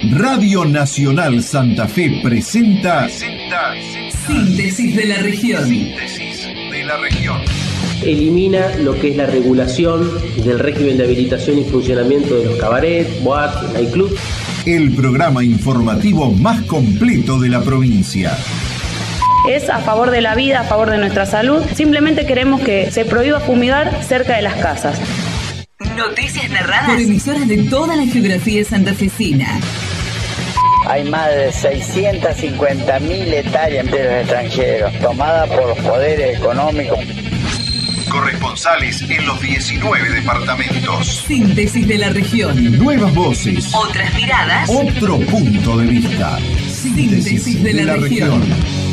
Radio Nacional Santa Fe presenta Síntesis de la región. Síntesis de la región. Elimina lo que es la regulación del régimen de habilitación y funcionamiento de los cabarets, boates, nightclubs. El programa informativo más completo de la provincia. Es a favor de la vida, a favor de nuestra salud. Simplemente queremos que se prohíba fumigar cerca de las casas. Noticias narradas por emisoras de toda la geografía santafesina. Hay más de 650.000 hectáreas de los extranjeros, tomadas por los poderes económicos. Corresponsales en los 19 departamentos. Síntesis de la región. Nuevas voces. Otras miradas. Otro punto de vista. Síntesis de la región.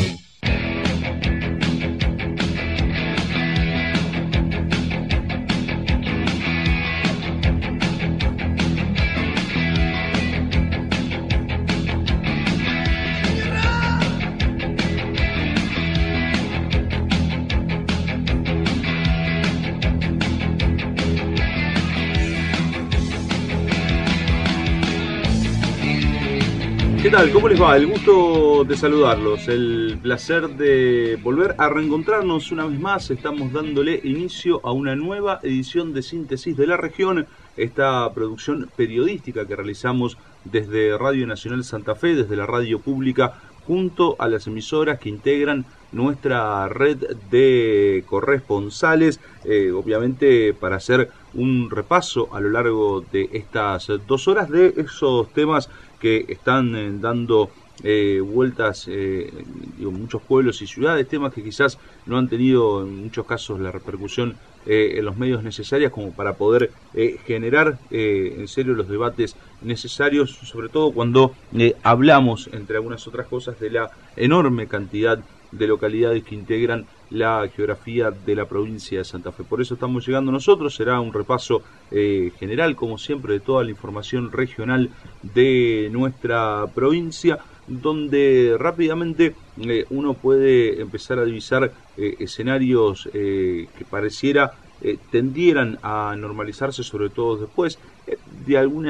¿Qué tal? ¿Cómo les va? El gusto de saludarlos, el placer de volver a reencontrarnos una vez más. Estamos dándole inicio a una nueva edición de Síntesis de la Región, esta producción periodística que realizamos desde Radio Nacional Santa Fe, desde la radio pública, junto a las emisoras que integran nuestra red de corresponsales, obviamente para hacer un repaso a lo largo de estas 2 horas de esos temas que están dando vueltas en muchos pueblos y ciudades, temas que quizás no han tenido en muchos casos la repercusión en los medios necesarias como para poder generar en serio los debates necesarios, sobre todo cuando hablamos, entre algunas otras cosas, de la enorme cantidad de localidades que integran la geografía de la provincia de Santa Fe. Por eso estamos llegando nosotros. Será un repaso general, como siempre, de toda la información regional de nuestra provincia, donde rápidamente uno puede empezar a divisar escenarios que pareciera tendieran a normalizarse, sobre todo después de algún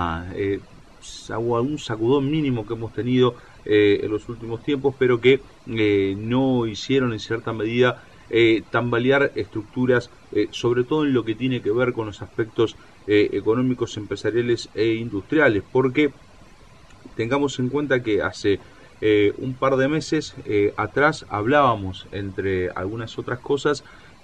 sacudón mínimo que hemos tenido en los últimos tiempos, pero que no hicieron en cierta medida tambalear estructuras, sobre todo en lo que tiene que ver con los aspectos económicos, empresariales e industriales, porque tengamos en cuenta que hace un par de meses atrás hablábamos, entre algunas otras cosas,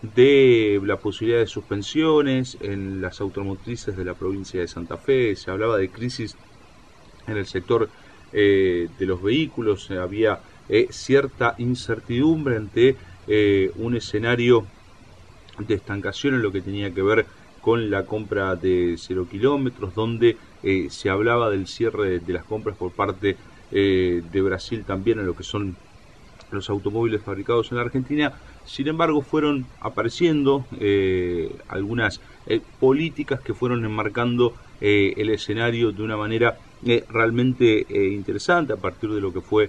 de la posibilidad de suspensiones en las automotrices de la provincia de Santa Fe. Se hablaba de crisis en el sector de los vehículos, había cierta incertidumbre ante un escenario de estancación en lo que tenía que ver con la compra de 0 kilómetros, donde se hablaba del cierre de las compras por parte de Brasil también en lo que son los automóviles fabricados en la Argentina. Sin embargo, fueron apareciendo algunas políticas que fueron enmarcando el escenario de una manera realmente interesante, a partir de lo que fue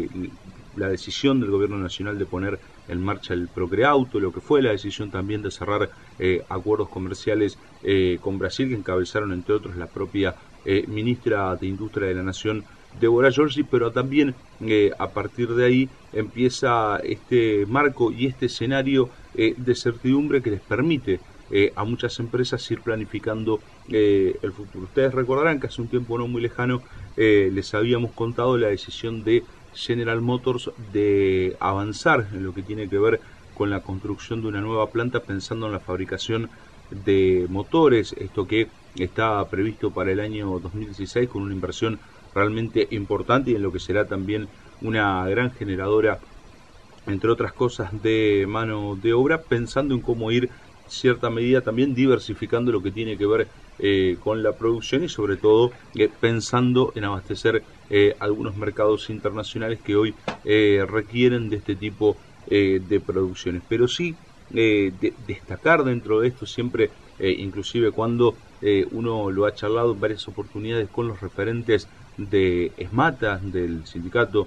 la decisión del gobierno nacional de poner en marcha el Procreauto, lo que fue la decisión también de cerrar acuerdos comerciales con Brasil, que encabezaron entre otros la propia ministra de Industria de la Nación, Débora Giorgi, pero también a partir de ahí empieza este marco y este escenario de certidumbre que les permite a muchas empresas ir planificando el futuro. Ustedes recordarán que hace un tiempo no muy lejano les habíamos contado la decisión de General Motors de avanzar en lo que tiene que ver con la construcción de una nueva planta, pensando en la fabricación de motores, esto que está previsto para el año 2016 con una inversión realmente importante y en lo que será también una gran generadora, entre otras cosas, de mano de obra, pensando en cómo ir cierta medida también diversificando lo que tiene que ver con la producción y sobre todo pensando en abastecer algunos mercados internacionales que hoy requieren de este tipo de producciones. Pero sí destacar dentro de esto siempre, inclusive cuando uno lo ha charlado en varias oportunidades con los referentes de ESMATA, del sindicato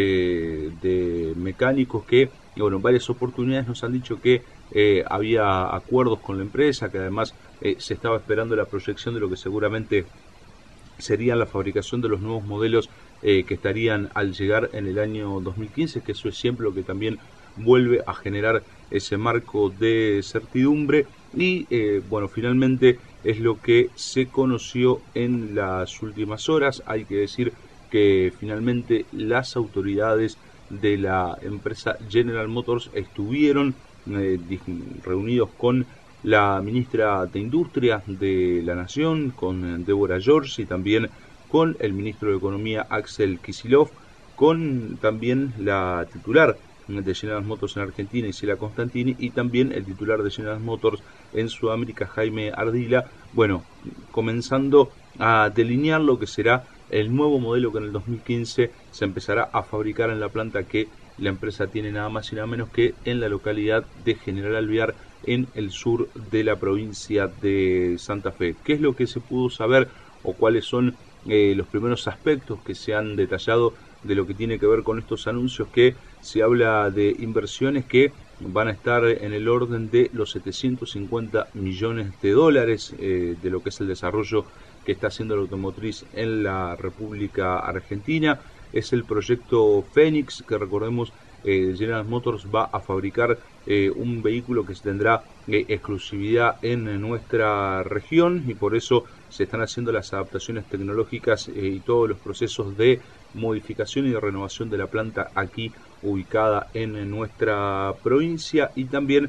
de mecánicos, que en varias oportunidades nos han dicho que había acuerdos con la empresa, que además se estaba esperando la proyección de lo que seguramente sería la fabricación de los nuevos modelos que estarían al llegar en el año 2015, que eso es siempre lo que también vuelve a generar ese marco de certidumbre. Y bueno, finalmente es lo que se conoció en las últimas horas. Hay que decir que finalmente las autoridades de la empresa General Motors estuvieron reunidos con la ministra de Industria de la Nación, con Deborah George, y también con el ministro de Economía Axel Kicillof, con también la titular de General Motors en Argentina, Isela Constantini, y también el titular de General Motors en Sudamérica, Jaime Ardila, bueno, comenzando a delinear lo que será el nuevo modelo que en el 2015 se empezará a fabricar en la planta que la empresa tiene nada más y nada menos que en la localidad de General Alvear, en el sur de la provincia de Santa Fe. ¿Qué es lo que se pudo saber o cuáles son los primeros aspectos que se han detallado de lo que tiene que ver con estos anuncios? Que se habla de inversiones que van a estar en el orden de los 750 millones de dólares de lo que es el desarrollo que está haciendo la automotriz en la República Argentina. Es el proyecto Fénix, que recordemos, General Motors va a fabricar un vehículo que tendrá exclusividad en nuestra región, y por eso se están haciendo las adaptaciones tecnológicas y todos los procesos de modificación y de renovación de la planta aquí ubicada en nuestra provincia. Y también,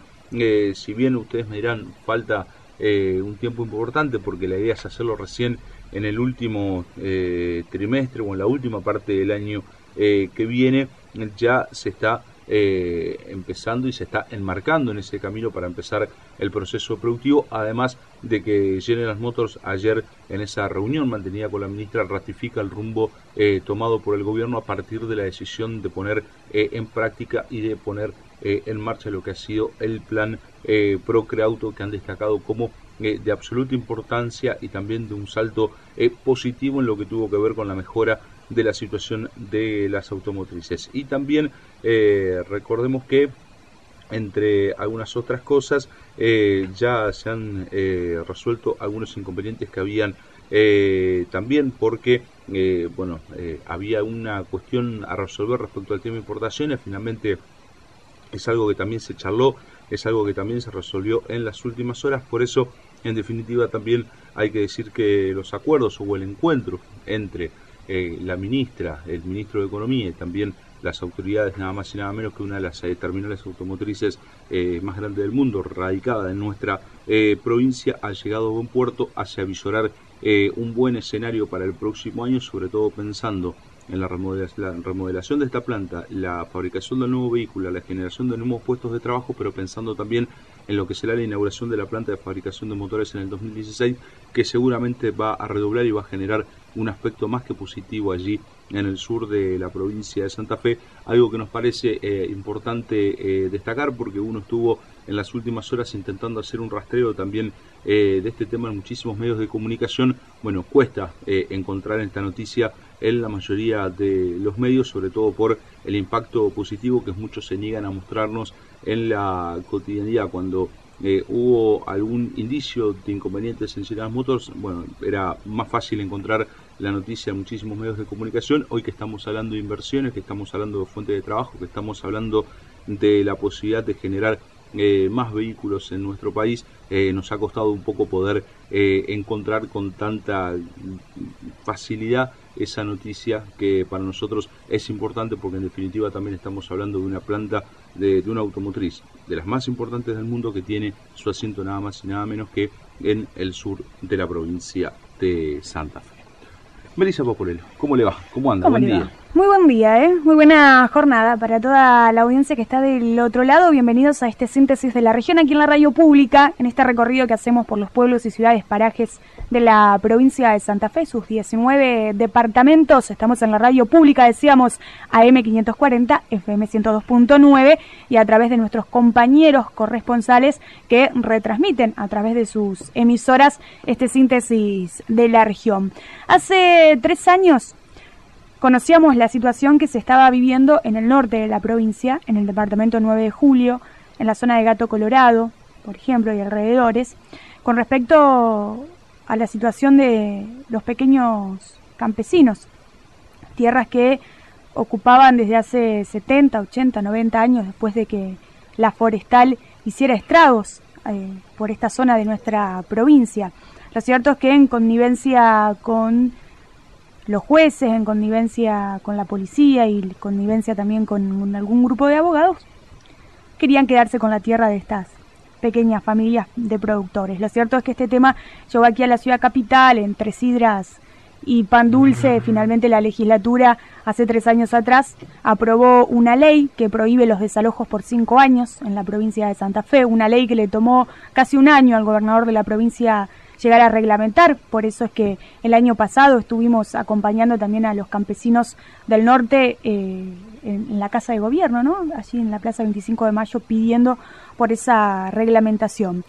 si bien ustedes me dirán, falta un tiempo importante porque la idea es hacerlo recién en el último trimestre o en la última parte del año que viene, ya se está empezando y se está enmarcando en ese camino para empezar el proceso productivo, además de que General Motors ayer en esa reunión mantenida con la ministra ratifica el rumbo tomado por el gobierno a partir de la decisión de poner en práctica y de poner en marcha lo que ha sido el plan Procreauto, que han destacado como de absoluta importancia y también de un salto positivo en lo que tuvo que ver con la mejora de la situación de las automotrices. Y también recordemos que, entre algunas otras cosas, ya se han resuelto algunos inconvenientes que habían también, porque había una cuestión a resolver respecto al tema de importaciones. Finalmente es algo que también se charló, es algo que también se resolvió en las últimas horas. Por eso, en definitiva, también hay que decir que los acuerdos o el encuentro entre la ministra, el ministro de Economía y también las autoridades, nada más y nada menos que una de las terminales automotrices más grandes del mundo, radicada en nuestra provincia, ha llegado a buen puerto, hace avisorar un buen escenario para el próximo año, sobre todo pensando en la remodelación de esta planta, la fabricación del nuevo vehículo, la generación de nuevos puestos de trabajo, pero pensando también en lo que será la inauguración de la planta de fabricación de motores en el 2016, que seguramente va a redoblar y va a generar un aspecto más que positivo allí en el sur de la provincia de Santa Fe, algo que nos parece importante destacar, porque uno estuvo en las últimas horas intentando hacer un rastreo también de este tema en muchísimos medios de comunicación. Bueno, cuesta encontrar esta noticia en la mayoría de los medios, sobre todo por el impacto positivo que muchos se niegan a mostrarnos en la cotidianidad. Cuando hubo algún indicio de inconvenientes en General Motors, bueno, era más fácil encontrar la noticia en muchísimos medios de comunicación. Hoy que estamos hablando de inversiones, que estamos hablando de fuentes de trabajo, que estamos hablando de la posibilidad de generar más vehículos en nuestro país, nos ha costado un poco poder encontrar con tanta facilidad esa noticia, que para nosotros es importante porque en definitiva también estamos hablando de una planta de una automotriz de las más importantes del mundo, que tiene su asiento nada más y nada menos que en el sur de la provincia de Santa Fe. Melissa Popolelo, ¿cómo le va? ¿Cómo anda? Buen día. Muy buen día, muy buena jornada para toda la audiencia que está del otro lado. Bienvenidos a este síntesis de la región aquí en la radio pública, en este recorrido que hacemos por los pueblos y ciudades, parajes de la provincia de Santa Fe, sus 19 departamentos. Estamos en la radio pública, decíamos, AM 540, FM 102.9, y a través de nuestros compañeros corresponsales que retransmiten a través de sus emisoras este síntesis de la región. Hace 3 años conocíamos la situación que se estaba viviendo en el norte de la provincia, en el departamento 9 de Julio, en la zona de Gato Colorado, por ejemplo, y alrededores, con respecto a la situación de los pequeños campesinos, tierras que ocupaban desde hace 70, 80, 90 años después de que la forestal hiciera estragos por esta zona de nuestra provincia. Lo cierto es que en connivencia con los jueces, en connivencia con la policía y connivencia también con algún grupo de abogados, querían quedarse con la tierra de estas pequeñas familias de productores. Lo cierto es que este tema llegó aquí a la ciudad capital, entre sidras y pan dulce. Finalmente la legislatura, hace 3 años atrás, aprobó una ley que prohíbe los desalojos por 5 años en la provincia de Santa Fe, una ley que le tomó casi un año al gobernador de la provincia llegar a reglamentar. Por eso es que el año pasado estuvimos acompañando también a los campesinos del norte en la Casa de Gobierno, ¿no? Allí en la Plaza 25 de Mayo, pidiendo por esa reglamentación.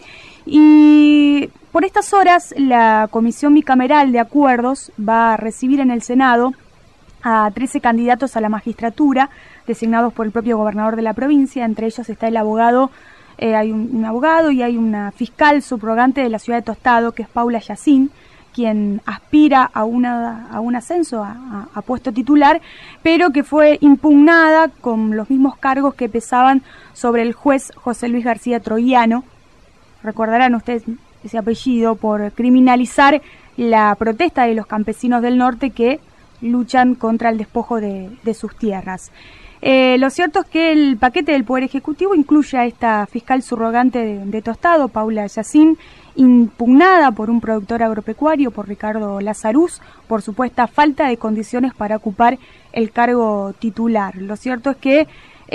Y por estas horas la Comisión Bicameral de Acuerdos va a recibir en el Senado a 13 candidatos a la magistratura designados por el propio gobernador de la provincia. Entre ellos está el abogado, hay un abogado y hay una fiscal subrogante de la ciudad de Tostado, que es Paula Yacín, quien aspira a un ascenso a puesto titular, pero que fue impugnada con los mismos cargos que pesaban sobre el juez José Luis García Troiano. Recordarán ustedes ese apellido, por criminalizar la protesta de los campesinos del norte que luchan contra el despojo de sus tierras. Lo cierto es que el paquete del Poder Ejecutivo incluye a esta fiscal subrogante de Tostado, Paula Yacín, impugnada por un productor agropecuario, por Ricardo Lazaruz, por supuesta falta de condiciones para ocupar el cargo titular. Lo cierto es que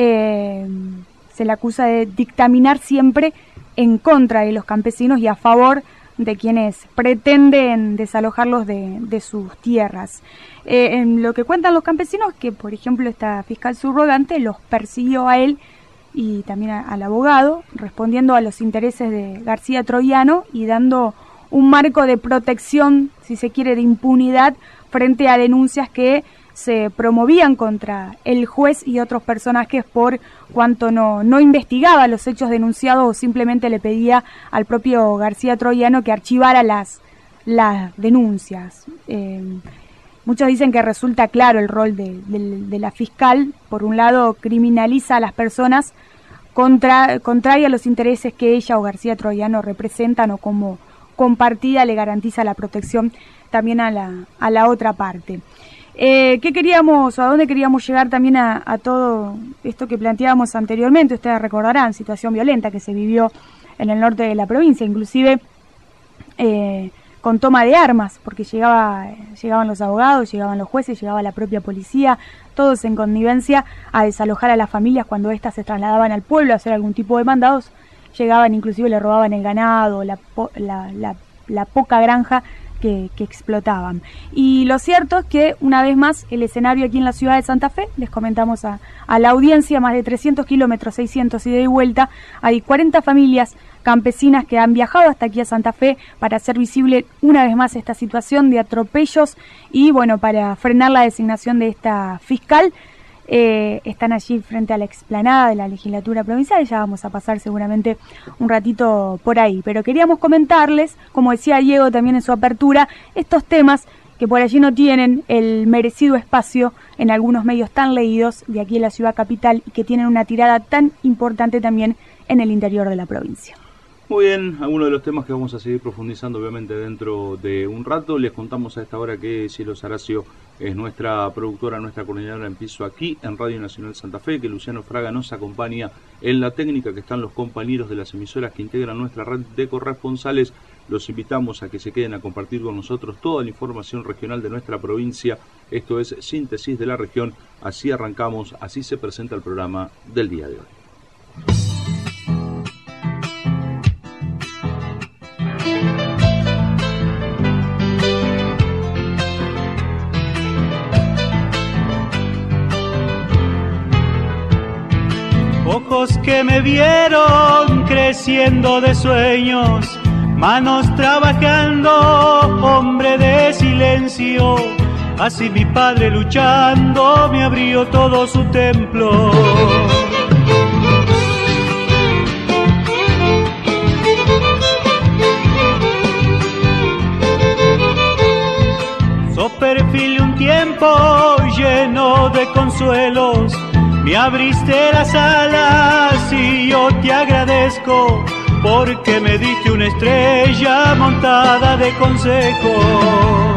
se le acusa de dictaminar siempre en contra de los campesinos y a favor de quienes pretenden desalojarlos de sus tierras. En lo que cuentan los campesinos, que por ejemplo esta fiscal subrogante los persiguió a él y también al abogado, respondiendo a los intereses de García Troiano y dando un marco de protección, si se quiere, de impunidad frente a denuncias que se promovían contra el juez y otros personajes por cuanto no investigaba los hechos denunciados o simplemente le pedía al propio García Troiano que archivara las denuncias. Muchos dicen que resulta claro el rol de la fiscal. Por un lado, criminaliza a las personas contraria a los intereses que ella o García Troiano representan, o como compartida le garantiza la protección también a la otra parte. ¿Qué queríamos, o a dónde queríamos llegar también a todo esto que planteábamos anteriormente? Ustedes recordarán, situación violenta que se vivió en el norte de la provincia, inclusive con toma de armas, porque llegaban los abogados, llegaban los jueces, llegaba la propia policía, todos en connivencia a desalojar a las familias cuando éstas se trasladaban al pueblo a hacer algún tipo de mandados. Llegaban, inclusive le robaban el ganado, la poca granja que explotaban. Y lo cierto es que, una vez más, el escenario aquí en la ciudad de Santa Fe, les comentamos a la audiencia, más de 300 kilómetros, 600 ida y vuelta, hay 40 familias campesinas que han viajado hasta aquí a Santa Fe para hacer visible una vez más esta situación de atropellos y, bueno, para frenar la designación de esta fiscal. Están allí frente a la explanada de la legislatura provincial, ya vamos a pasar seguramente un ratito por ahí, pero queríamos comentarles, como decía Diego también en su apertura, estos temas que por allí no tienen el merecido espacio en algunos medios tan leídos de aquí en la ciudad capital y que tienen una tirada tan importante también en el interior de la provincia. Muy bien, algunos de los temas que vamos a seguir profundizando obviamente dentro de un rato. Les contamos a esta hora que Cielo Saracio es nuestra productora, nuestra coordinadora en piso aquí en Radio Nacional Santa Fe, que Luciano Fraga nos acompaña en la técnica, que están los compañeros de las emisoras que integran nuestra red de corresponsales. Los invitamos a que se queden a compartir con nosotros toda la información regional de nuestra provincia. Esto es Síntesis de la Región. Así arrancamos, así se presenta el programa del día de hoy. Ojos que me vieron creciendo de sueños, manos trabajando, hombre de silencio. Así mi padre luchando me abrió todo su templo. perfil un tiempo lleno de consuelos. Me abriste las alas y yo te agradezco, porque me diste una estrella montada de consejos.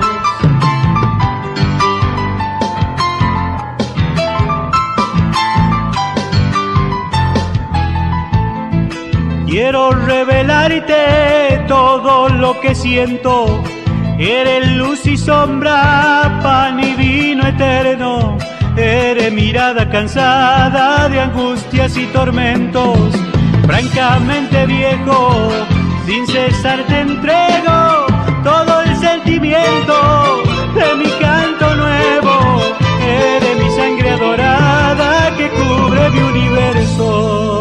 Quiero revelarte todo lo que siento. Eres luz y sombra, pan y vino eterno. Eres mirada cansada de angustias y tormentos. Francamente viejo, sin cesar te entrego todo el sentimiento de mi canto nuevo. Eres mi sangre adorada que cubre mi universo.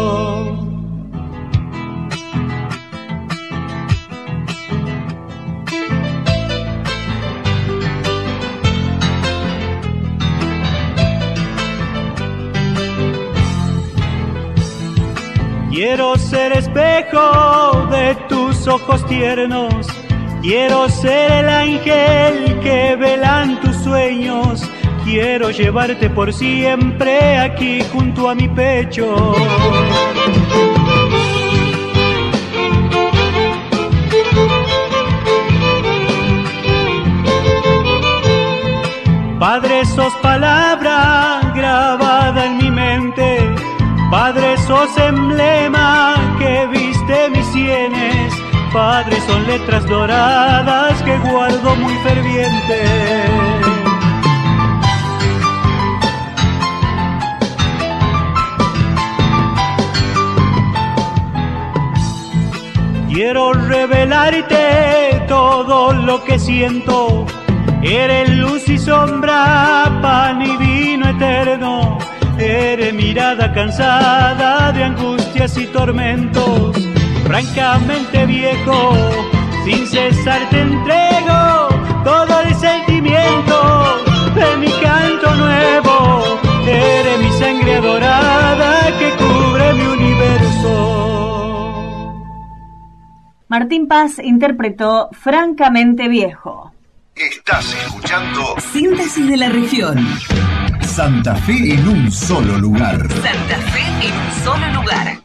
Quiero ser espejo de tus ojos tiernos. Quiero ser el ángel que velan tus sueños. Quiero llevarte por siempre aquí junto a mi pecho. Padre, sos palabra grabada en mi mente. Padre, sos emblema que viste mis sienes. Padre, son letras doradas que guardo muy ferviente. Quiero revelarte todo lo que siento. Eres luz y sombra, pan y vino eterno. Eres mirada cansada de angustias y tormentos. Francamente viejo, sin cesar te entrego todo el sentimiento de mi canto nuevo. Eres mi sangre adorada que cubre mi universo. Martín Paz interpretó Francamente Viejo. Estás escuchando Síntesis de la región. Santa Fe en un solo lugar. Santa Fe en un solo lugar.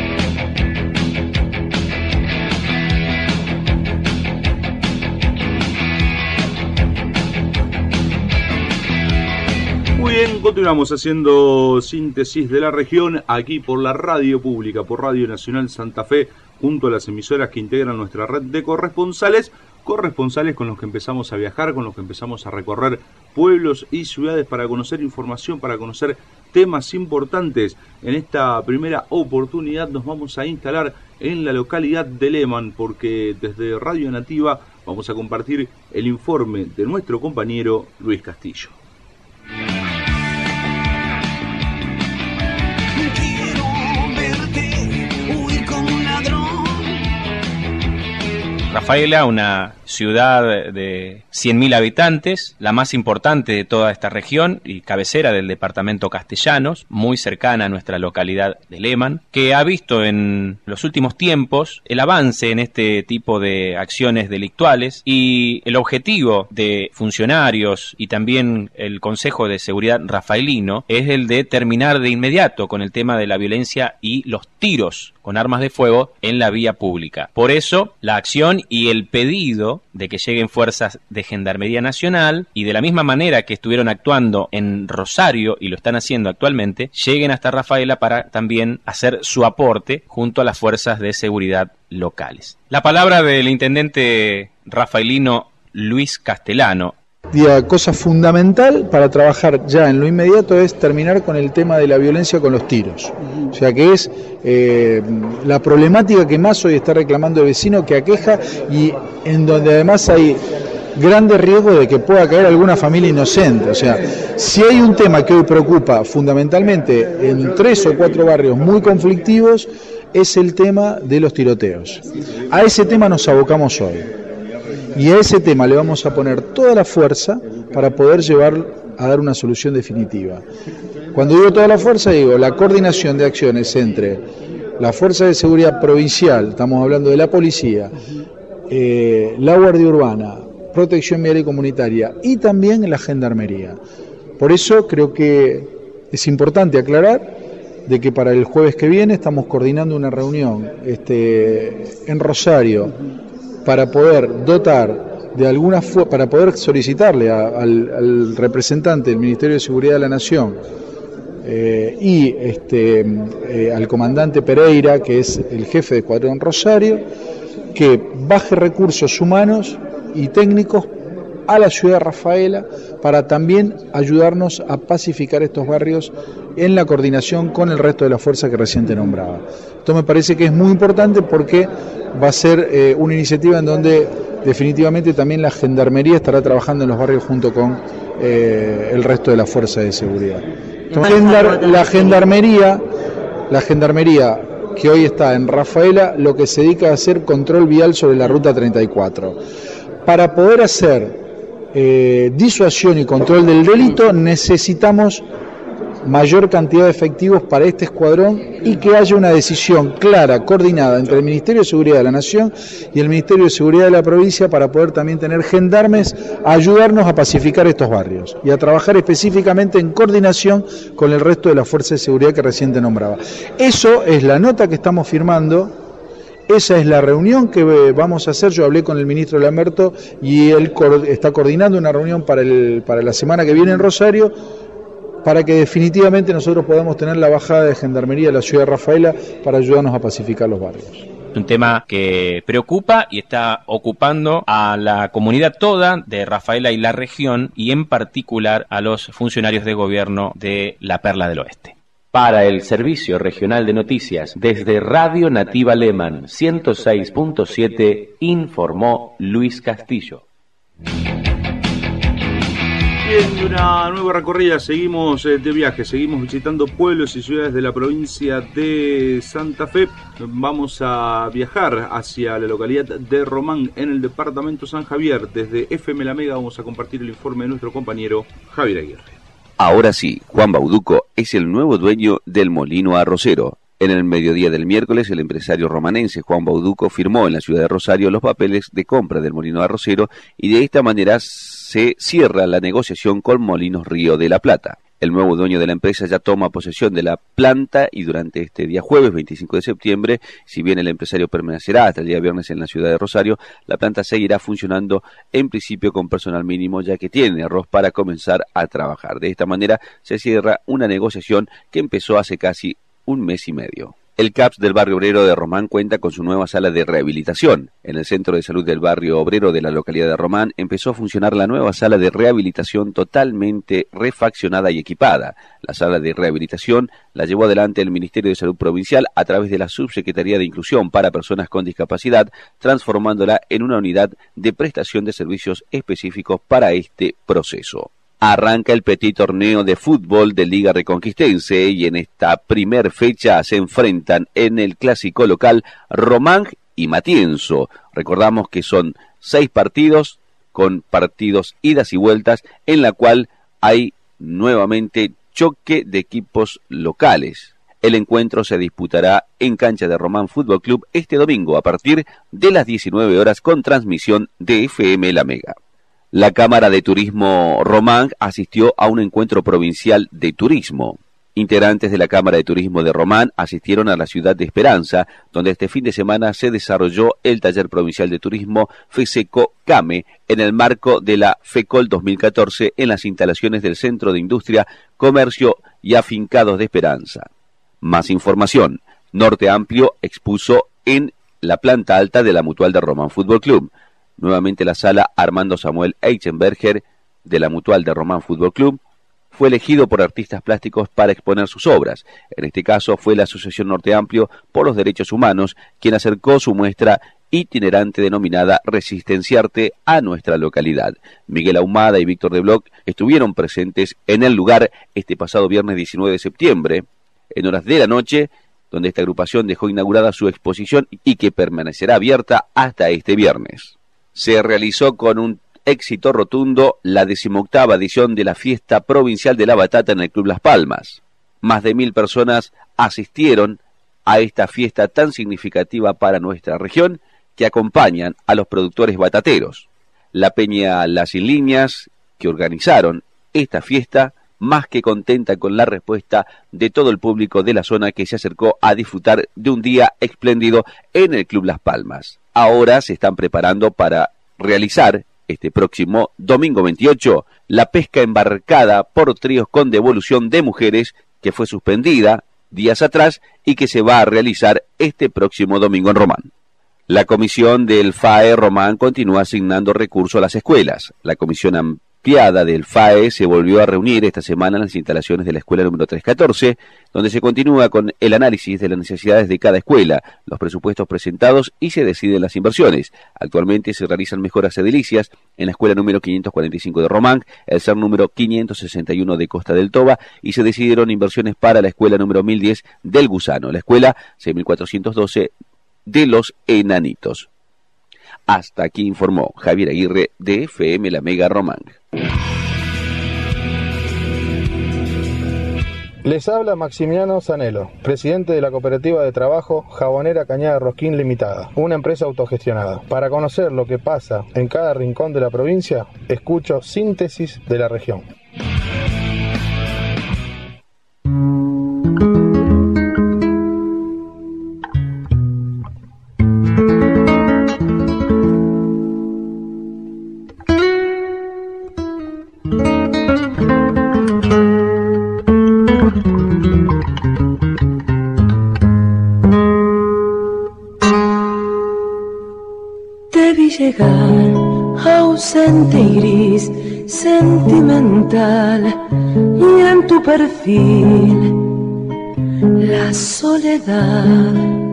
Muy bien, continuamos haciendo Síntesis de la región aquí por la radio pública, por Radio Nacional Santa Fe, junto a las emisoras que integran nuestra red de corresponsales con los que empezamos a viajar, con los que empezamos a recorrer pueblos y ciudades para conocer información, para conocer temas importantes. En esta primera oportunidad nos vamos a instalar en la localidad de Lehmann, porque desde Radio Nativa vamos a compartir el informe de nuestro compañero Luis Castillo. Rafaela, una ciudad de 100.000 habitantes, la más importante de toda esta región y cabecera del departamento Castellanos, muy cercana a nuestra localidad de Lehmann, que ha visto en los últimos tiempos el avance en este tipo de acciones delictuales, y el objetivo de funcionarios y también el Consejo de Seguridad rafaelino es el de terminar de inmediato con el tema de la violencia y los tiros con armas de fuego en la vía pública. Por eso, la acción y el pedido de que lleguen fuerzas de Gendarmería Nacional, y de la misma manera que estuvieron actuando en Rosario y lo están haciendo actualmente, lleguen hasta Rafaela para también hacer su aporte junto a las fuerzas de seguridad locales. La palabra del intendente rafaelino Luis Castellano. Cosa fundamental para trabajar ya en lo inmediato es terminar con el tema de la violencia con los tiros. O sea que es la problemática que más hoy está reclamando el vecino, que aqueja, y en donde además hay grande riesgo de que pueda caer alguna familia inocente. O sea, si hay un tema que hoy preocupa fundamentalmente en 3 o 4 barrios muy conflictivos, es el tema de los tiroteos. A ese tema nos abocamos hoy. Y a ese tema le vamos a poner toda la fuerza para poder llevar a dar una solución definitiva. Cuando digo toda la fuerza, digo la coordinación de acciones entre la Fuerza de Seguridad Provincial, estamos hablando de la Policía, la Guardia Urbana, protección vial y comunitaria y también la gendarmería. Por eso creo que es importante aclarar de que para el jueves que viene estamos coordinando una reunión en Rosario para poder dotar de alguna para poder solicitarle al representante del Ministerio de Seguridad de la Nación y al comandante Pereira, que es el jefe de Escuadrón Rosario, que baje recursos humanos y técnicos a la ciudad de Rafaela para también ayudarnos a pacificar estos barrios en la coordinación con el resto de la fuerza que recién te nombraba. Esto me parece que es muy importante porque va a ser una iniciativa en donde definitivamente también la Gendarmería estará trabajando en los barrios junto con el resto de la fuerza de seguridad. La Gendarmería que hoy está en Rafaela, lo que se dedica a hacer control vial sobre la ruta 34. Para poder hacer disuasión y control del delito necesitamos mayor cantidad de efectivos para este escuadrón y que haya una decisión clara, coordinada entre el Ministerio de Seguridad de la Nación y el Ministerio de Seguridad de la provincia para poder también tener gendarmes a ayudarnos a pacificar estos barrios y a trabajar específicamente en coordinación con el resto de la fuerza de seguridad que recién te nombraba. Eso es la nota que estamos firmando. Esa es la reunión que vamos a hacer. Yo hablé con el ministro Lamberto y él está coordinando una reunión para la semana que viene en Rosario para que definitivamente nosotros podamos tener la bajada de gendarmería de la ciudad de Rafaela para ayudarnos a pacificar los barrios. Un tema que preocupa y está ocupando a la comunidad toda de Rafaela y la región y en particular a los funcionarios de gobierno de la Perla del Oeste. Para el Servicio Regional de Noticias, desde Radio Nativa Leman 106.7, informó Luis Castillo. Bien, una nueva recorrida, seguimos de viaje, seguimos visitando pueblos y ciudades de la provincia de Santa Fe. Vamos a viajar hacia la localidad de Román, en el departamento San Javier. Desde FM La Mega vamos a compartir el informe de nuestro compañero Javier Aguirre. Ahora sí, Juan Bauduco es el nuevo dueño del molino arrocero. En el mediodía del miércoles, el empresario romanense Juan Bauduco firmó en la ciudad de Rosario los papeles de compra del molino arrocero y de esta manera se cierra la negociación con Molinos Río de la Plata. El nuevo dueño de la empresa ya toma posesión de la planta y durante este día jueves 25 de septiembre, si bien el empresario permanecerá hasta el día viernes en la ciudad de Rosario, la planta seguirá funcionando en principio con personal mínimo ya que tiene arroz para comenzar a trabajar. De esta manera se cierra una negociación que empezó hace casi un mes y medio. El CAPS del barrio obrero de Román cuenta con su nueva sala de rehabilitación. En el centro de salud del barrio obrero de la localidad de Román empezó a funcionar la nueva sala de rehabilitación totalmente refaccionada y equipada. La sala de rehabilitación la llevó adelante el Ministerio de Salud Provincial a través de la Subsecretaría de Inclusión para Personas con Discapacidad, transformándola en una unidad de prestación de servicios específicos para este proceso. Arranca el petit torneo de fútbol de Liga Reconquistense y en esta primer fecha se enfrentan en el clásico local Román y Matienzo. Recordamos que son 6 partidos con partidos idas y vueltas en la cual hay nuevamente choque de equipos locales. El encuentro se disputará en cancha de Román Fútbol Club este domingo a partir de las 19 horas con transmisión de FM La Mega. La Cámara de Turismo Román asistió a un encuentro provincial de turismo. Integrantes de la Cámara de Turismo de Román asistieron a la ciudad de Esperanza, donde este fin de semana se desarrolló el Taller Provincial de Turismo FESECO-CAME en el marco de la FECOL 2014 en las instalaciones del Centro de Industria, Comercio y Afincados de Esperanza. Más información. Norte Amplio expuso en la planta alta de la Mutual de Román Fútbol Club. Nuevamente la sala Armando Samuel Eichenberger de la Mutual de Román Fútbol Club fue elegido por artistas plásticos para exponer sus obras. En este caso fue la Asociación Norte Amplio por los Derechos Humanos quien acercó su muestra itinerante denominada Resistenciarte a nuestra localidad. Miguel Ahumada y Víctor de Bloch estuvieron presentes en el lugar este pasado viernes 19 de septiembre, en horas de la noche, donde esta agrupación dejó inaugurada su exposición y que permanecerá abierta hasta este viernes. Se realizó con un éxito rotundo la 18ª edición de la Fiesta Provincial de la Batata en el Club Las Palmas. Más de 1000 personas asistieron a esta fiesta tan significativa para nuestra región que acompañan a los productores batateros. La Peña Las Sin Líneas, que organizaron esta fiesta, más que contenta con la respuesta de todo el público de la zona que se acercó a disfrutar de un día espléndido en el Club Las Palmas. Ahora se están preparando para realizar este próximo domingo 28 la pesca embarcada por tríos con devolución de mujeres, que fue suspendida días atrás y que se va a realizar este próximo domingo en Román. La comisión del FAE Román continúa asignando recursos a las escuelas. La comisión ampliada del FAE se volvió a reunir esta semana en las instalaciones de la escuela número 314, donde se continúa con el análisis de las necesidades de cada escuela, los presupuestos presentados y se deciden las inversiones. Actualmente se realizan mejoras edilicias en la escuela número 545 de Román, el CER número 561 de Costa del Toba, y se decidieron inversiones para la escuela número 1010 del Gusano, la escuela 6412 de los Enanitos. Hasta aquí informó Javier Aguirre de FM La Mega Román. Les habla Maximiliano Zanello, presidente de la cooperativa de trabajo Jabonera Cañada Rosquín Limitada, una empresa autogestionada. Para conocer lo que pasa en cada rincón de la provincia, escucho Síntesis de la Región. Llegar ausente y gris, sentimental, y en tu perfil la soledad.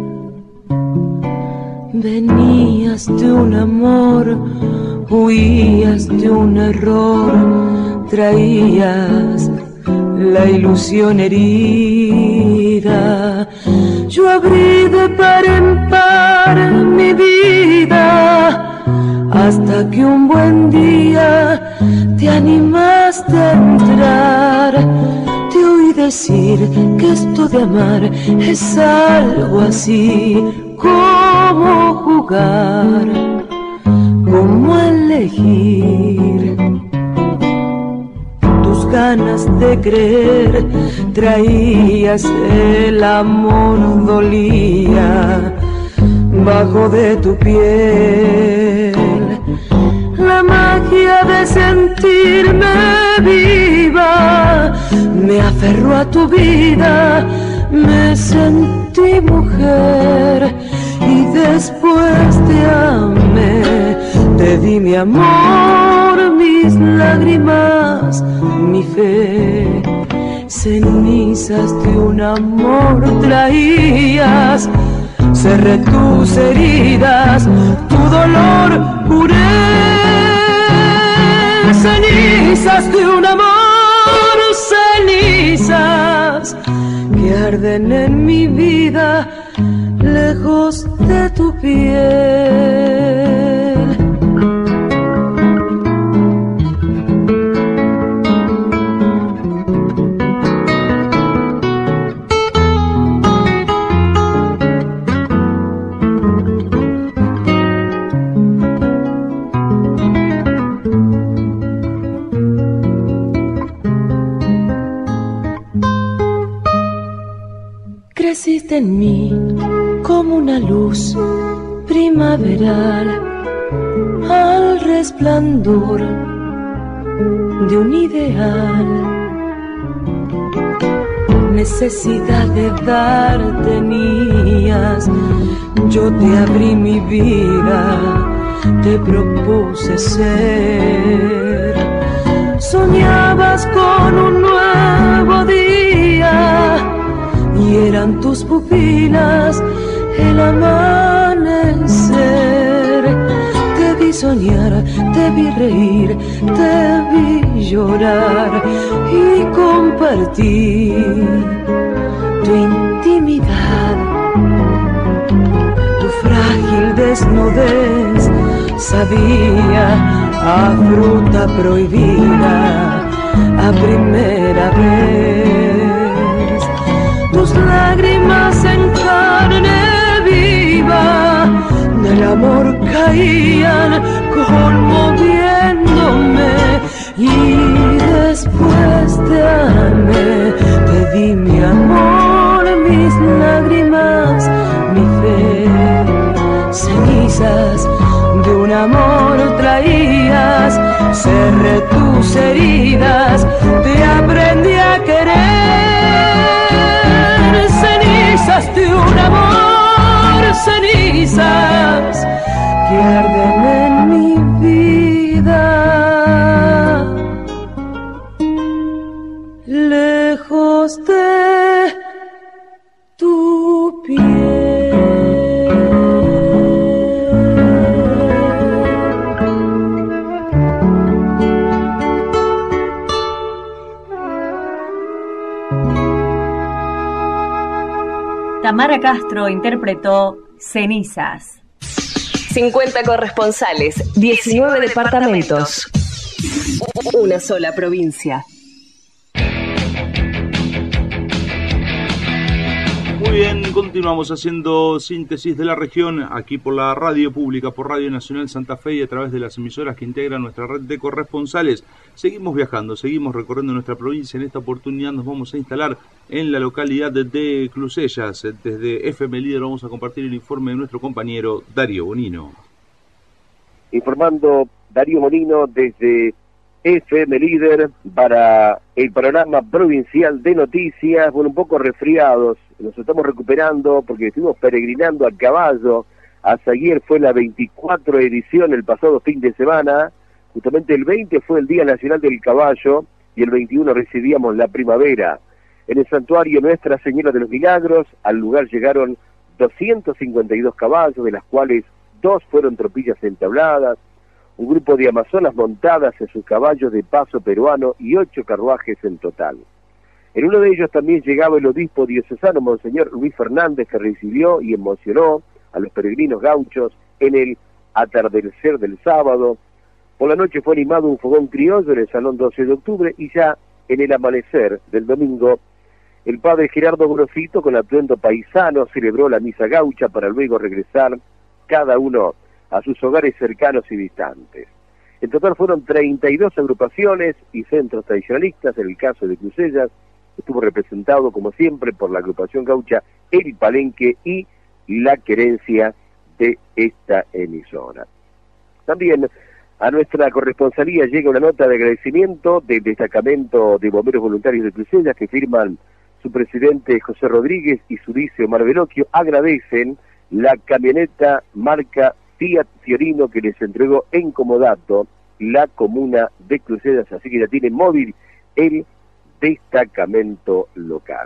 Venías de un amor, huías de un error, traías la ilusión herida. Yo abrí de par en par mi vida, hasta que un buen día te animaste a entrar. Te oí decir que esto de amar es algo así como jugar, como elegir. Tus ganas de creer traías, el amor dolía bajo de tu piel. La magia de sentirme viva me aferró a tu vida, me sentí mujer y después te amé. Te di mi amor, mis lágrimas, mi fe. Cenizas de un amor traías, cerré tus heridas, tu dolor curé. Cenizas de un amor, cenizas que arden en mi vida, lejos de tu piel. Creciste en mí como una luz primaveral, al resplandor de un ideal. Necesidad de dar tenías, yo te abrí mi vida, te propuse ser. Soñabas con un nuevo día y eran tus pupilas el amanecer. Te vi soñar, te vi reír, te vi llorar y compartir tu intimidad. Tu frágil desnudez sabía a fruta prohibida a primera vez. Tus lágrimas en carne viva del amor caían conmoviendo después te amé, te di mi amor, mis lágrimas, mi fe. Cenizas de un amor traías, cerré tus heridas, te aprendí a querer. Cenizas de un amor, cenizas que arden en mi vida. Lejos de tu piel. Tamara Castro interpretó Cenizas. 50 corresponsales, 19 departamentos, una sola provincia. Muy bien, continuamos haciendo síntesis de la región aquí por la radio pública, por Radio Nacional Santa Fe y a través de las emisoras que integran nuestra red de corresponsales. Seguimos viajando, seguimos recorriendo nuestra provincia. En esta oportunidad nos vamos a instalar en la localidad de Clusellas. Desde FM Líder vamos a compartir el informe de nuestro compañero Darío Bonino. Informando Darío Bonino desde FM Líder para el programa provincial de noticias. Bueno, un poco resfriados, nos estamos recuperando porque estuvimos peregrinando a caballo. Azaguier fue la 24 edición el pasado fin de semana. Justamente el 20 fue el Día Nacional del Caballo y el 21 recibíamos la primavera. En el santuario Nuestra Señora de los Milagros, al lugar llegaron 252 caballos, de las cuales 2 fueron tropillas entabladas, un grupo de amazonas montadas en sus caballos de paso peruano y 8 carruajes en total. En uno de ellos también llegaba el obispo diocesano Monseñor Luis Fernández, que recibió y emocionó a los peregrinos gauchos en el atardecer del sábado. Por la noche fue animado un fogón criollo en el Salón 12 de octubre y ya en el amanecer del domingo, el padre Gerardo Grosito, con atuendo paisano, celebró la misa gaucha para luego regresar cada uno a sus hogares cercanos y distantes. En total fueron 32 agrupaciones y centros tradicionalistas. En el caso de Clusellas estuvo representado, como siempre, por la agrupación gaucha El Palenque y la querencia de esta emisora. También a nuestra corresponsalía llega una nota de agradecimiento del destacamento de bomberos voluntarios de Clusellas, que firman su presidente José Rodríguez y su vice Omar Veloquio. Agradecen la camioneta marca Fiat Fiorino que les entregó en comodato la comuna de Clusellas, así que ya tiene móvil el destacamento local.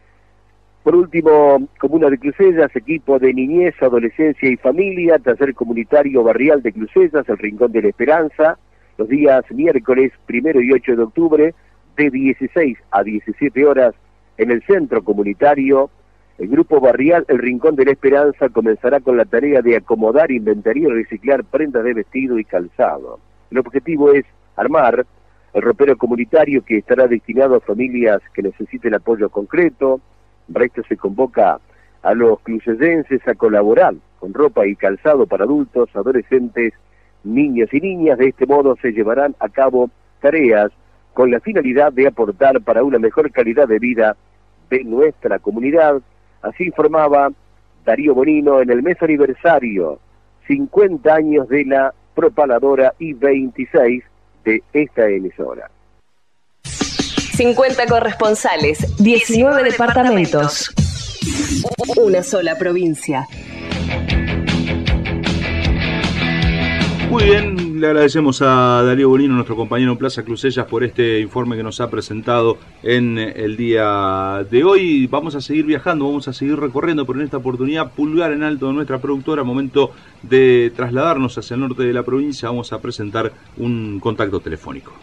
Por último, comuna de Clusellas, equipo de niñez, adolescencia y familia, taller comunitario barrial de Clusellas, el Rincón de la Esperanza, los días miércoles 1 y 8 de octubre, de 16 a 17 horas, en el centro comunitario. El grupo barrial El Rincón de la Esperanza comenzará con la tarea de acomodar, inventariar y reciclar prendas de vestido y calzado. El objetivo es armar el ropero comunitario, que estará destinado a familias que necesiten apoyo concreto. Para esto se convoca a los clusellenses a colaborar con ropa y calzado para adultos, adolescentes, niños y niñas. De este modo se llevarán a cabo tareas con la finalidad de aportar para una mejor calidad de vida de nuestra comunidad. Así informaba Darío Bonino en el mes aniversario, 50 años de la propaladora y 26 de esta emisora. 50 corresponsales, 19 departamentos, una sola provincia. Muy bien, le agradecemos a Darío Bonino, nuestro compañero en Plaza Clusellas, por este informe que nos ha presentado en el día de hoy. Vamos a seguir viajando, vamos a seguir recorriendo, pero en esta oportunidad pulgar en alto de nuestra productora. Momento de trasladarnos hacia el norte de la provincia. Vamos a presentar un contacto telefónico.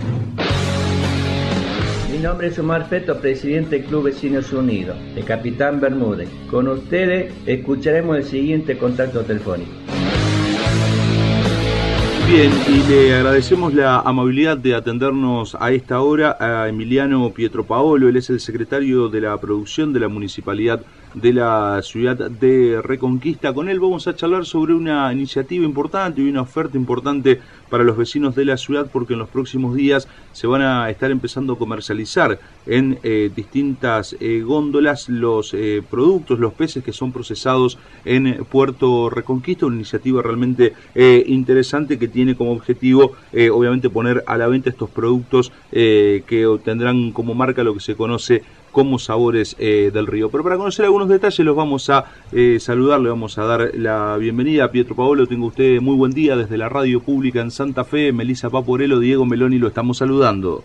Mi nombre es Omar Feto, presidente del Club Vecinos Unidos, de Capitán Bermúdez. Con ustedes escucharemos el siguiente contacto telefónico. Bien, y le agradecemos la amabilidad de atendernos a esta hora a Emiliano Pietropaolo. Él es el secretario de la producción de la Municipalidad de la ciudad de Reconquista. Con él vamos a charlar sobre una iniciativa importante y una oferta importante para los vecinos de la ciudad, porque en los próximos días se van a estar empezando a comercializar en distintas góndolas los productos, los peces que son procesados en Puerto Reconquista. Una iniciativa realmente interesante que tiene como objetivo obviamente poner a la venta estos productos que tendrán como marca lo que se conoce como Sabores del Río. Pero para conocer algunos detalles los vamos a saludar, le vamos a dar la bienvenida a Pietropaolo. Tenga usted muy buen día desde la radio pública en Santa Fe. Melissa Paporello, Diego Meloni, lo estamos saludando.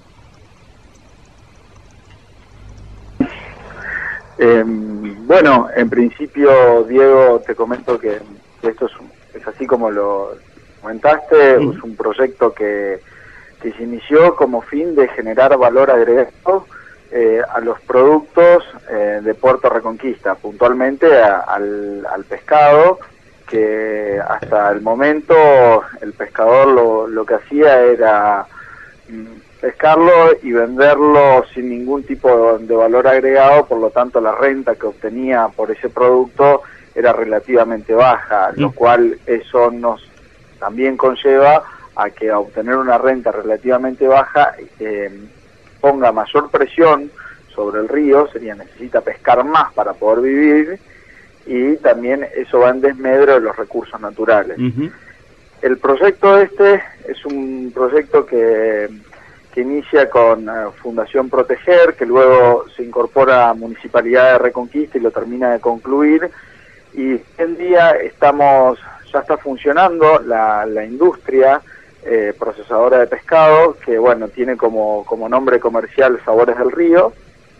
Bueno, en principio, Diego, te comento que esto es así como lo comentaste, es un proyecto que se inició como fin de generar valor agregado a los productos de Puerto Reconquista, puntualmente al pescado, que hasta el momento el pescador lo que hacía era pescarlo y venderlo sin ningún tipo de valor agregado, por lo tanto la renta que obtenía por ese producto era relativamente baja, lo cual eso nos también conlleva a que a obtener una renta relativamente baja ponga mayor presión sobre el río, necesita pescar más para poder vivir, y también eso va en desmedro de los recursos naturales. El proyecto es un proyecto que inicia con Fundación Proteger, que luego se incorpora a Municipalidad de Reconquista y lo termina de concluir, y hoy en día ya está funcionando la industria procesadora de pescado, que bueno, tiene como nombre comercial Sabores del Río,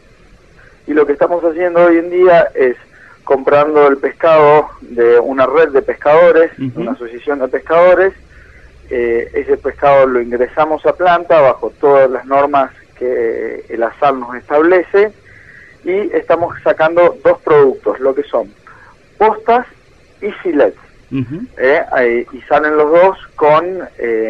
y lo que estamos haciendo hoy en día es comprando el pescado de una red de pescadores, una asociación de pescadores. Ese pescado lo ingresamos a planta bajo todas las normas que el ASAL nos establece, y estamos sacando dos productos, lo que son postas y filets. Y salen los dos con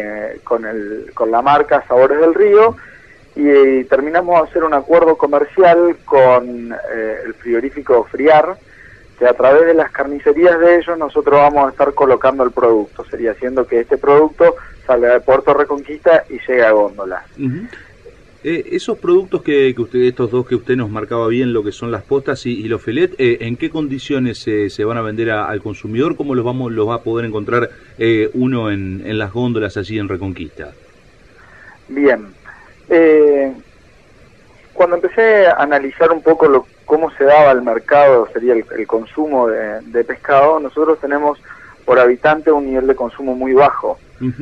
la marca Sabores del Río, y terminamos de hacer un acuerdo comercial con el frigorífico Friar, que a través de las carnicerías de ellos nosotros vamos a estar colocando el producto, sería haciendo que este producto salga de Puerto Reconquista y llegue a góndolas. Esos productos que usted, estos dos que usted nos marcaba bien, lo que son las postas y los filets, ¿en qué condiciones se van a vender al consumidor? ¿Cómo los va a poder encontrar uno en las góndolas allí en Reconquista? Bien, cuando empecé a analizar un poco cómo se daba el mercado, sería el consumo de pescado, nosotros tenemos por habitante un nivel de consumo muy bajo.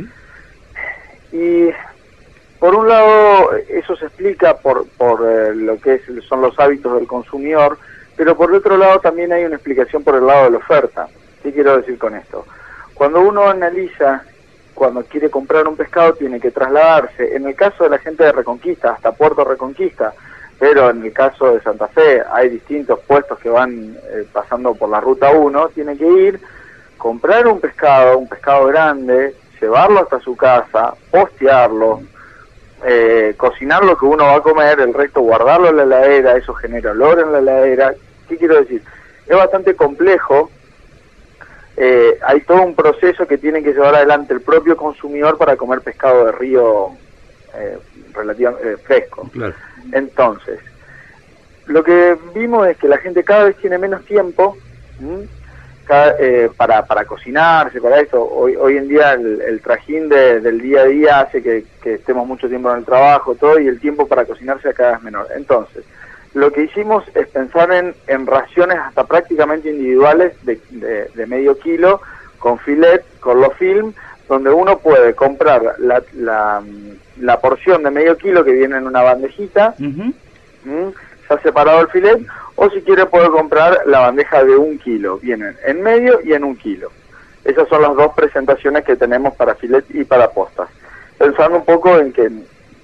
Y por un lado, eso se explica por lo que son los hábitos del consumidor, pero por otro lado también hay una explicación por el lado de la oferta. ¿Qué quiero decir con esto? Cuando uno analiza, cuando quiere comprar un pescado, tiene que trasladarse, en el caso de la gente de Reconquista, hasta Puerto Reconquista, pero en el caso de Santa Fe hay distintos puestos que van pasando por la Ruta 1, tiene que ir, comprar un pescado grande, llevarlo hasta su casa, postearlo, cocinar lo que uno va a comer, el resto guardarlo en la heladera, eso genera olor en la heladera. ¿Qué quiero decir? Es bastante complejo, hay todo un proceso que tiene que llevar adelante el propio consumidor para comer pescado de río relativamente fresco. Claro. Entonces, lo que vimos es que la gente cada vez tiene menos tiempo para cocinarse, para esto. Hoy en día el trajín del día a día hace que estemos mucho tiempo en el trabajo, todo, y el tiempo para cocinarse cada vez menor. Entonces, lo que hicimos es pensar en raciones hasta prácticamente individuales de medio kilo, con filet, con los film, donde uno puede comprar la porción de medio kilo que viene en una bandejita, ya separado el filet, o si quiere puede comprar la bandeja de 1 kilo, vienen en medio y en 1 kilo. Esas son las dos presentaciones que tenemos para filet y para postas. Pensando un poco en que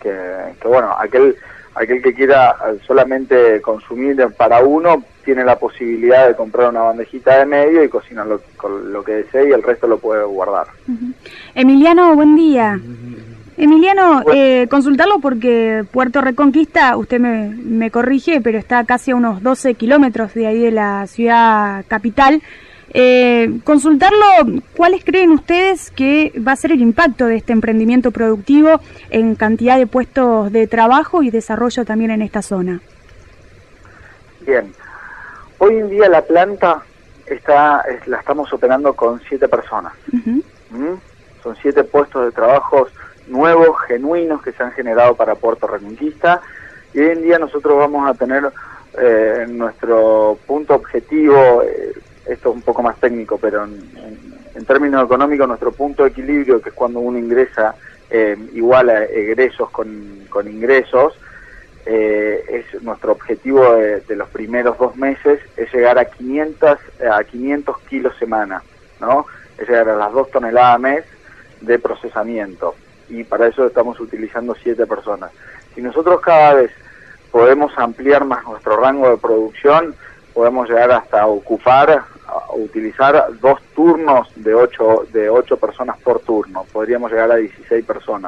que bueno, aquel que quiera solamente consumir para uno tiene la posibilidad de comprar una bandejita de medio y cocinar con lo que desee y el resto lo puede guardar. Emiliano, buen día. Emiliano, consultarlo porque Puerto Reconquista, usted me corrige, pero está casi a unos 12 kilómetros de ahí de la ciudad capital. Consultarlo, ¿cuáles creen ustedes que va a ser el impacto de este emprendimiento productivo en cantidad de puestos de trabajo y desarrollo también en esta zona? Bien, hoy en día la planta la estamos operando con 7 personas. Son 7 puestos de trabajo nuevos, genuinos, que se han generado para Puerto Reconquista, y hoy en día nosotros vamos a tener nuestro punto objetivo, esto es un poco más técnico, pero en términos económicos nuestro punto de equilibrio, que es cuando uno ingresa igual a egresos con ingresos, es nuestro objetivo de los primeros 2 meses, es llegar a 500 kilos semana, ¿no? Es llegar a las 2 toneladas mes de procesamiento, y para eso estamos utilizando 7 personas. Si nosotros cada vez podemos ampliar más nuestro rango de producción, podemos llegar hasta utilizar 2 turnos de 8 personas por turno, podríamos llegar a 16 personas.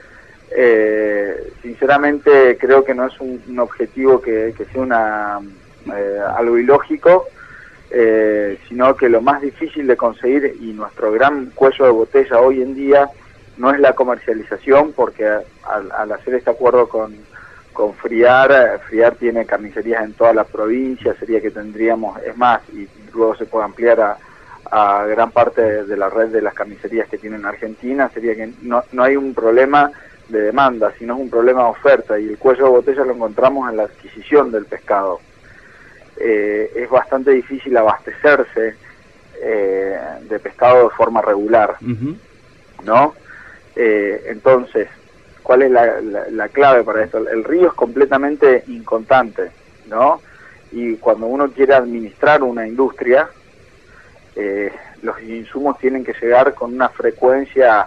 Sinceramente creo que no es un objetivo que sea algo ilógico, sino que lo más difícil de conseguir, y nuestro gran cuello de botella hoy en día, no es la comercialización, porque al hacer este acuerdo con Friar tiene carnicerías en toda la provincia, sería que tendríamos, es más, y luego se puede ampliar a gran parte de la red de las carnicerías que tienen Argentina, sería que no hay un problema de demanda, sino es un problema de oferta, y el cuello de botella lo encontramos en la adquisición del pescado. Es bastante difícil abastecerse de pescado de forma regular, ¿no? Entonces, ¿cuál es la clave para esto? El río es completamente inconstante, ¿no? Y cuando uno quiere administrar una industria, los insumos tienen que llegar con una frecuencia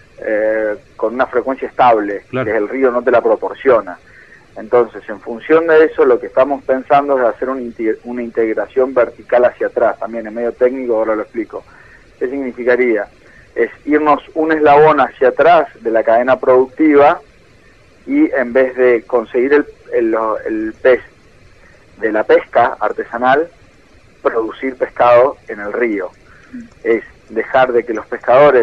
estable, claro, que el río no te la proporciona. Entonces, en función de eso, lo que estamos pensando es hacer una integración vertical hacia atrás, también en medio técnico, ahora lo explico. ¿Qué significaría? Es irnos un eslabón hacia atrás de la cadena productiva, y en vez de conseguir el pez de la pesca artesanal, producir pescado en el río. Es dejar de que los pescadores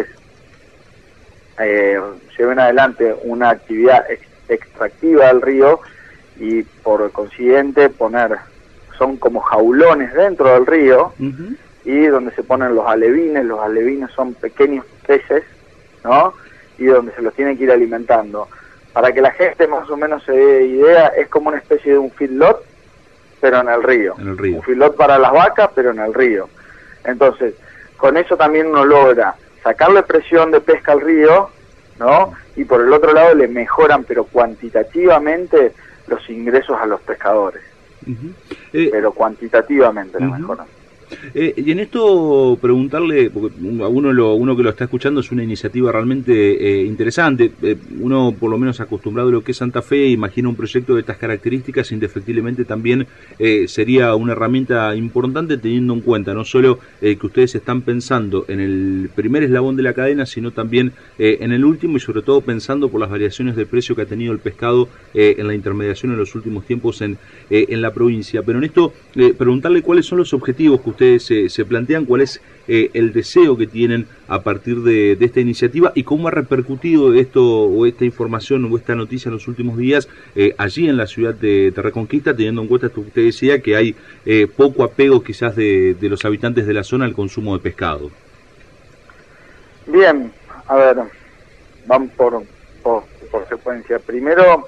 lleven adelante una actividad extractiva del río, y por consiguiente son como jaulones dentro del río, y donde se ponen los alevines son pequeños peces, ¿no? Y donde se los tiene que ir alimentando. Para que la gente más o menos se dé idea, es como una especie de un feedlot, pero en el río. Un feedlot para las vacas, pero en el río. Entonces, con eso también uno logra sacarle presión de pesca al río, ¿no? Y por el otro lado le mejoran, pero cuantitativamente, los ingresos a los pescadores. Pero cuantitativamente le mejoran. Y en esto preguntarle, porque uno que lo está escuchando, es una iniciativa realmente interesante. Uno, por lo menos acostumbrado a lo que es Santa Fe, imagina un proyecto de estas características, indefectiblemente también sería una herramienta importante, teniendo en cuenta no solo que ustedes están pensando en el primer eslabón de la cadena, sino también en el último, y sobre todo pensando por las variaciones de precio que ha tenido el pescado en la intermediación en los últimos tiempos en la provincia. Pero en esto, preguntarle cuáles son los objetivos que ustedes se plantean, cuál es el deseo que tienen a partir de esta iniciativa, y cómo ha repercutido esto, o esta información, o esta noticia en los últimos días allí en la ciudad de Reconquista, teniendo en cuenta esto que usted decía, que hay poco apego quizás de los habitantes de la zona al consumo de pescado. Bien, a ver, vamos por secuencia. Primero,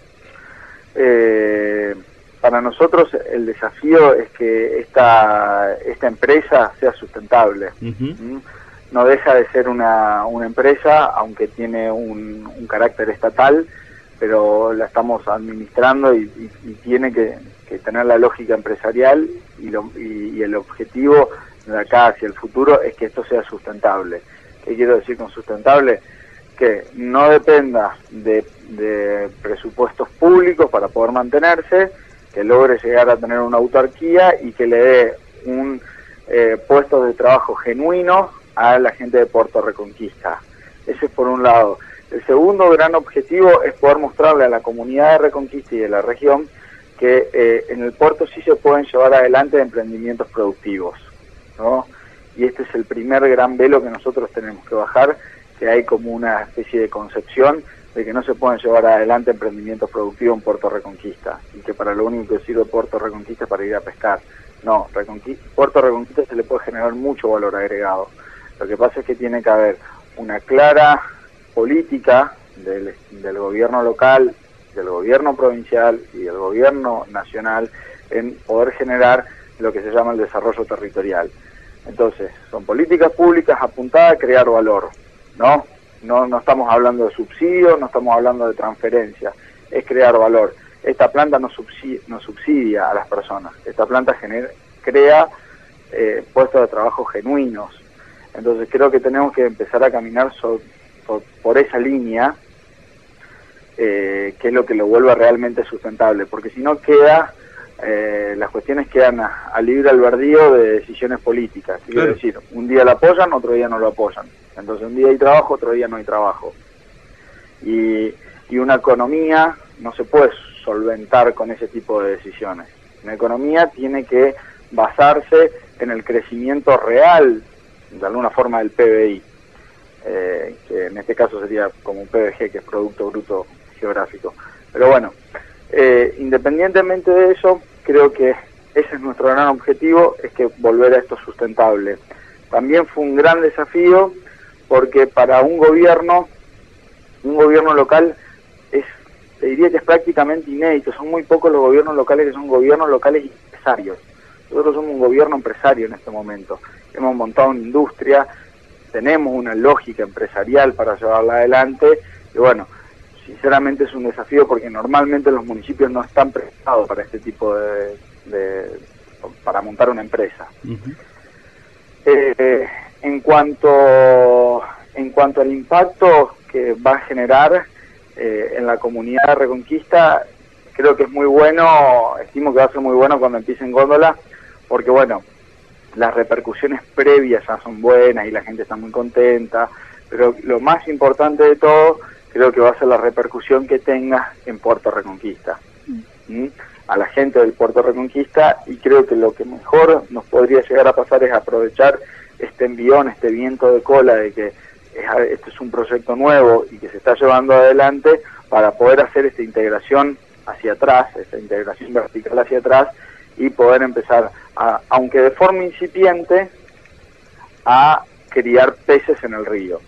para nosotros el desafío es que esta empresa sea sustentable. No deja de ser una empresa, aunque tiene un carácter estatal, pero la estamos administrando y tiene que tener la lógica empresarial, y el objetivo de acá hacia el futuro es que esto sea sustentable. ¿Qué quiero decir con sustentable? que no dependa de presupuestos públicos para poder mantenerse, que logre llegar a tener una autarquía y que le dé un puesto de trabajo genuino a la gente de Puerto Reconquista. Ese es por un lado. El segundo gran objetivo es poder mostrarle a la comunidad de Reconquista y de la región que en el puerto sí se pueden llevar adelante emprendimientos productivos, ¿no? Y este es el primer gran velo que nosotros tenemos que bajar, que hay como una especie de concepción de que no se pueden llevar adelante emprendimientos productivos en Puerto Reconquista, y que para lo único que sirve Puerto Reconquista es para ir a pescar. No, Puerto Reconquista se le puede generar mucho valor agregado. Lo que pasa es que tiene que haber una clara política del gobierno local, del gobierno provincial y del gobierno nacional en poder generar lo que se llama el desarrollo territorial. Entonces, son políticas públicas apuntadas a crear valor, ¿no? No estamos hablando de subsidios, no estamos hablando de transferencias, es crear valor. Esta planta no subsidia a las personas, esta planta crea puestos de trabajo genuinos. Entonces creo que tenemos que empezar a caminar por esa línea, que es lo que lo vuelve realmente sustentable, porque si no queda, las cuestiones quedan a libre albedrío de decisiones políticas. Quiero decir, un día lo apoyan, otro día no lo apoyan. Entonces un día hay trabajo, otro día no hay trabajo. Y una economía no se puede solventar con ese tipo de decisiones. Una economía tiene que basarse en el crecimiento real, de alguna forma, del PBI, que en este caso sería como un PBG, que es Producto Bruto Geográfico. Pero bueno, independientemente de eso, creo que ese es nuestro gran objetivo, es que volver a esto sustentable. También fue un gran desafío, porque para un gobierno local te diría que es prácticamente inédito. Son muy pocos los gobiernos locales que son gobiernos locales y empresarios. Nosotros somos un gobierno empresario en este momento. Hemos montado una industria, tenemos una lógica empresarial para llevarla adelante, y bueno, sinceramente es un desafío porque normalmente los municipios no están preparados para este tipo para montar una empresa. En cuanto al impacto que va a generar en la comunidad de Reconquista, creo que es muy bueno, estimo que va a ser muy bueno cuando empiece en góndola, porque bueno, las repercusiones previas ya son buenas y la gente está muy contenta, pero lo más importante de todo creo que va a ser la repercusión que tenga en Puerto Reconquista, a la gente del Puerto Reconquista, y creo que lo que mejor nos podría llegar a pasar es aprovechar este envión, este viento de cola de que este es un proyecto nuevo y que se está llevando adelante para poder hacer esta integración hacia atrás, esta integración vertical hacia atrás, y poder empezar, aunque de forma incipiente, a criar peces en el río.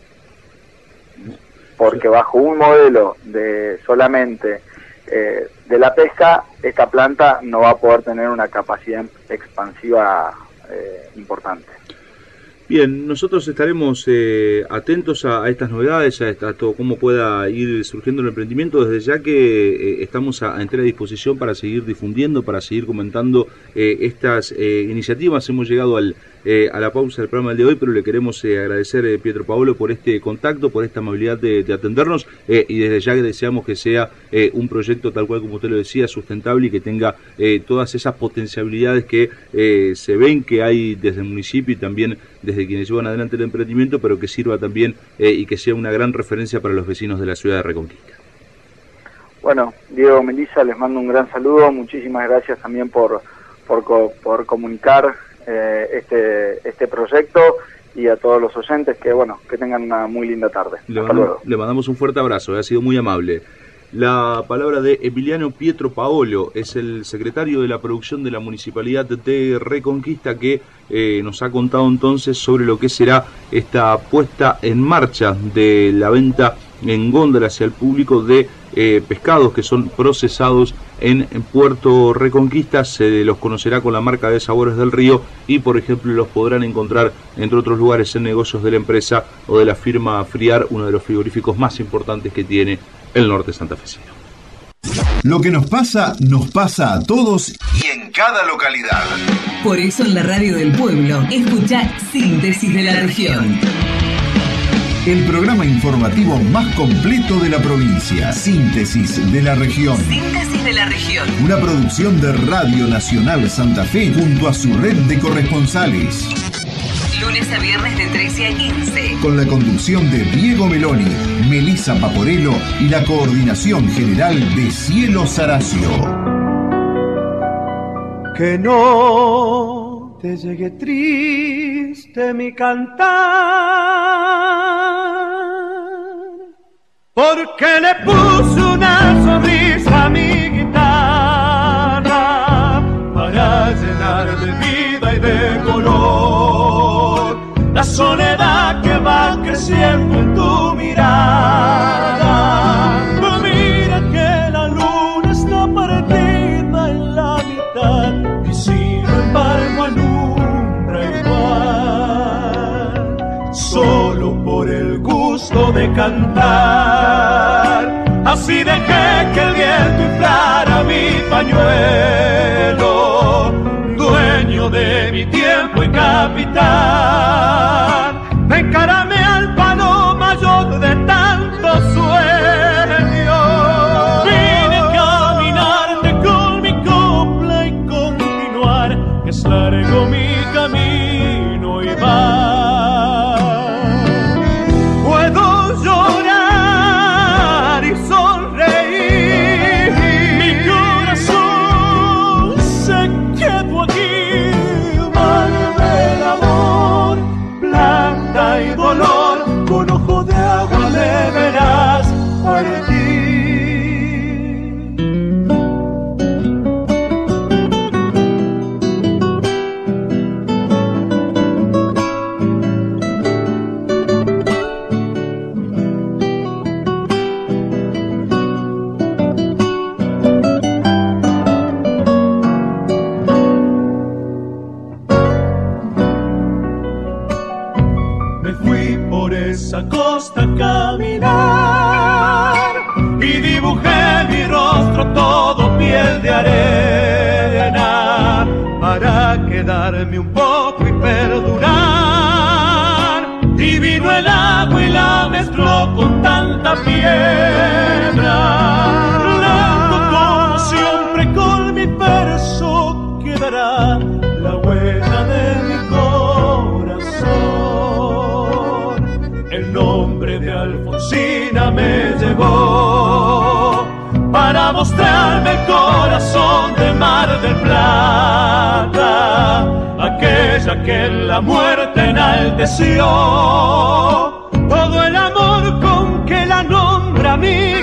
Porque bajo un modelo de solamente de la pesca, esta planta no va a poder tener una capacidad expansiva importante. Bien, nosotros estaremos atentos a estas novedades, a todo cómo pueda ir surgiendo el emprendimiento, desde ya que estamos a entera disposición para seguir difundiendo, para seguir comentando estas iniciativas. Hemos llegado a la pausa del programa del día de hoy, pero le queremos agradecer, Pietro Paolo, por este contacto, por esta amabilidad de atendernos, y desde ya que deseamos que sea un proyecto tal cual como usted lo decía, sustentable, y que tenga todas esas potencialidades que se ven que hay desde el municipio y también desde quienes llevan adelante el emprendimiento, pero que sirva también y que sea una gran referencia para los vecinos de la ciudad de Reconquista. Bueno, Diego, Melissa, les mando un gran saludo, muchísimas gracias también por comunicar este proyecto, y a todos los oyentes que tengan una muy linda tarde. Le mandamos un fuerte abrazo, ha sido muy amable. La palabra de Emiliano Pietro Paolo, es el secretario de la producción de la Municipalidad de Reconquista, que nos ha contado entonces sobre lo que será esta puesta en marcha de la venta en góndola hacia el público de pescados que son procesados en Puerto Reconquista. Se los conocerá con la marca de Sabores del Río y, por ejemplo, los podrán encontrar, entre otros lugares, en negocios de la empresa o de la firma Friar, uno de los frigoríficos más importantes que tiene el norte santafesino. Lo que nos pasa a todos y en cada localidad. Por eso en la radio del pueblo, escuchá Síntesis de la Región. el programa informativo más completo de la provincia. Síntesis de la región. Síntesis de la región. Una producción de Radio Nacional Santa Fe junto a su red de corresponsales. Lunes a viernes de 13 a 15. Con la conducción de Diego Meloni, Melissa Paporello y la coordinación general de Cielo Saracio. Que no te llegue triste mi cantar, porque le puse una sonrisa a mi guitarra para llenar de vida y de color la soledad que va creciendo en tu mirada. Mira que la luna está partida en la mitad y sin embargo alumbra igual, solo por el gusto de cantar. Así dejé que el viento inflara mi pañuelo, dueño de mi tiempo y capitán. Encárame al palo mayor de tantos sueños. Vine a caminarte con mi copla y continuar, que es largo mi camino y va. Puedo llorar y sonreír, mi corazón se quedó aquí. Mar del amor, plata y dolor, con ojo de agua me verás partir. Esa costa a caminar y dibujé mi rostro todo piel de arena para quedarme un poco y perdurar. Y vino el agua y la mezcló con tanta piedra. Lento como siempre con mi verso quedará la huella de mi corazón. El nombre de Alfonsina me llegó para mostrarme el corazón de Mar del Plata, aquella que en la muerte enalteció todo el amor con que la nombra mi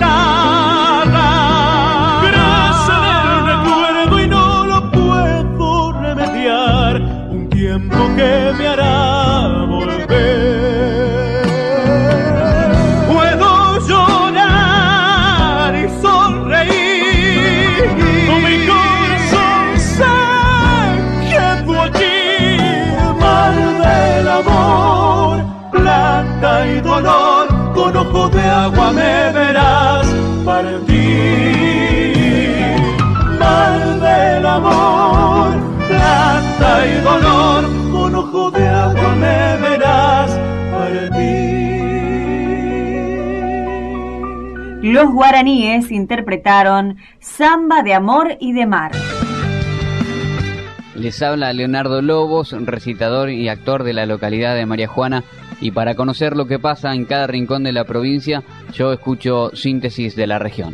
guitarra. Gracias del recuerdo y no lo puedo remediar, un tiempo que me hará volver. Plata y dolor, con ojo de agua me verás partir. Mar del amor, plata y dolor, con ojo de agua me verás partir. Los guaraníes interpretaron Samba de amor y de mar. Les habla Leonardo Lobos, recitador y actor de la localidad de María Juana, y para conocer lo que pasa en cada rincón de la provincia, yo escucho Síntesis de la Región.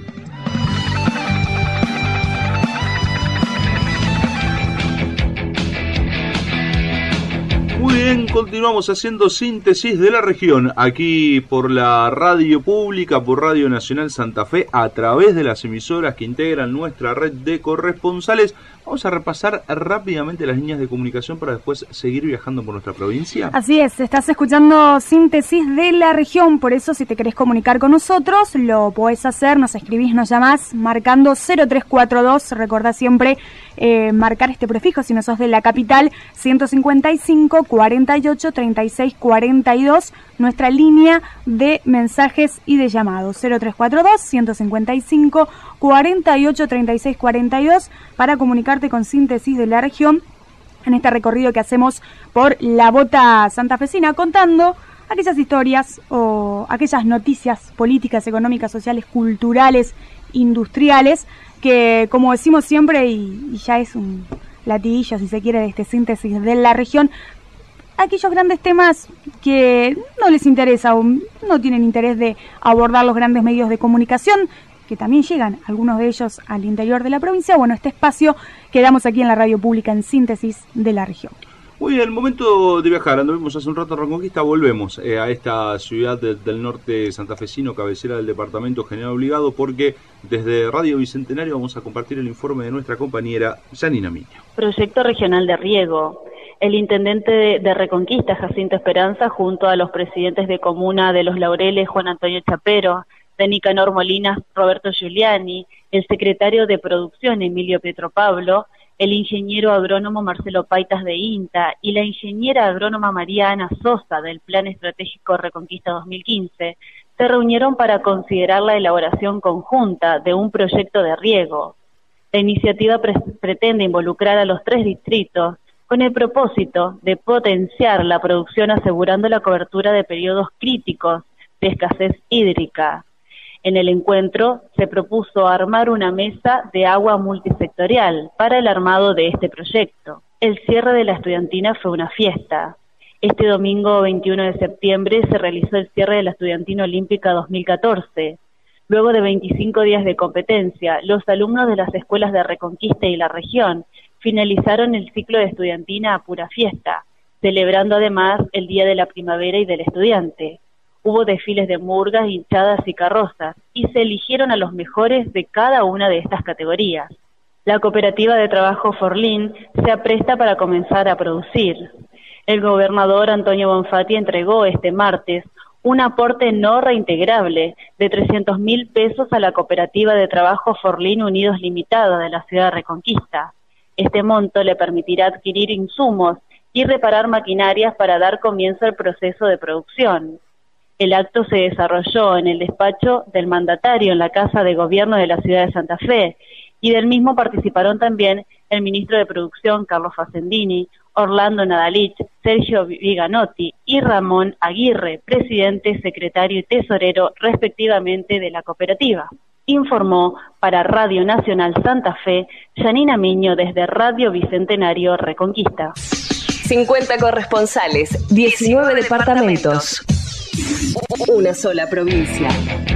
Muy bien, continuamos haciendo Síntesis de la Región, aquí por la radio pública, por Radio Nacional Santa Fe, a través de las emisoras que integran nuestra red de corresponsales. Vamos a repasar rápidamente las líneas de comunicación para después seguir viajando por nuestra provincia. Así es, estás escuchando Síntesis de la Región, por eso si te querés comunicar con nosotros, lo podés hacer, nos escribís, nos llamás, marcando 0342, recordá siempre marcar este prefijo si no sos de la capital, 155 48 36 42, nuestra línea de mensajes y de llamados, 0342 155 48 36 42, para comunicarte con Síntesis de la Región en este recorrido que hacemos por la bota santafesina, contando aquellas historias o aquellas noticias políticas, económicas, sociales, culturales, industriales, que como decimos siempre, y ya es un latiguillo, si se quiere, de este síntesis de la región, aquellos grandes temas que no les interesa o no tienen interés de abordar los grandes medios de comunicación, que también llegan algunos de ellos al interior de la provincia. Bueno, este espacio que damos aquí en la radio pública en síntesis de la región. Muy bien, el momento de viajar. Anduvimos hace un rato en Reconquista, volvemos a esta ciudad del norte santafesino, cabecera del departamento General Obligado, porque desde Radio Bicentenario vamos a compartir el informe de nuestra compañera Janina Miño. Proyecto regional de riego. El intendente de Reconquista, Jacinto Esperanza, junto a los presidentes de comuna de Los Laureles, Juan Antonio Chapero, de Nicanor Molinas, Roberto Giuliani, el secretario de Producción, Emilio Petropablo, el ingeniero agrónomo Marcelo Paitas de INTA y la ingeniera agrónoma María Ana Sosa del Plan Estratégico Reconquista 2015, se reunieron para considerar la elaboración conjunta de un proyecto de riego. La iniciativa pretende involucrar a los 3 distritos con el propósito de potenciar la producción asegurando la cobertura de periodos críticos de escasez hídrica. En el encuentro se propuso armar una mesa de agua multisectorial para el armado de este proyecto. El cierre de la estudiantina fue una fiesta. Este domingo 21 de septiembre se realizó el cierre de la Estudiantina Olímpica 2014. Luego de 25 días de competencia, los alumnos de las escuelas de Reconquista y la región finalizaron el ciclo de estudiantina a pura fiesta, celebrando además el Día de la Primavera y del Estudiante. Hubo desfiles de murgas, hinchadas y carrozas, y se eligieron a los mejores de cada una de estas categorías. La cooperativa de trabajo Forlín se apresta para comenzar a producir. El gobernador Antonio Bonfatti entregó este martes un aporte no reintegrable de 300.000 pesos a la cooperativa de trabajo Forlín Unidos Limitada de la ciudad de Reconquista. Este monto le permitirá adquirir insumos y reparar maquinarias para dar comienzo al proceso de producción. El acto se desarrolló en el despacho del mandatario en la Casa de Gobierno de la ciudad de Santa Fe, y del mismo participaron también el ministro de Producción, Carlos Facendini, Orlando Nadalich, Sergio Viganotti y Ramón Aguirre, presidente, secretario y tesorero respectivamente de la cooperativa. Informó para Radio Nacional Santa Fe, Janina Miño desde Radio Bicentenario Reconquista. 50 corresponsales, 19 departamentos. Una sola provincia.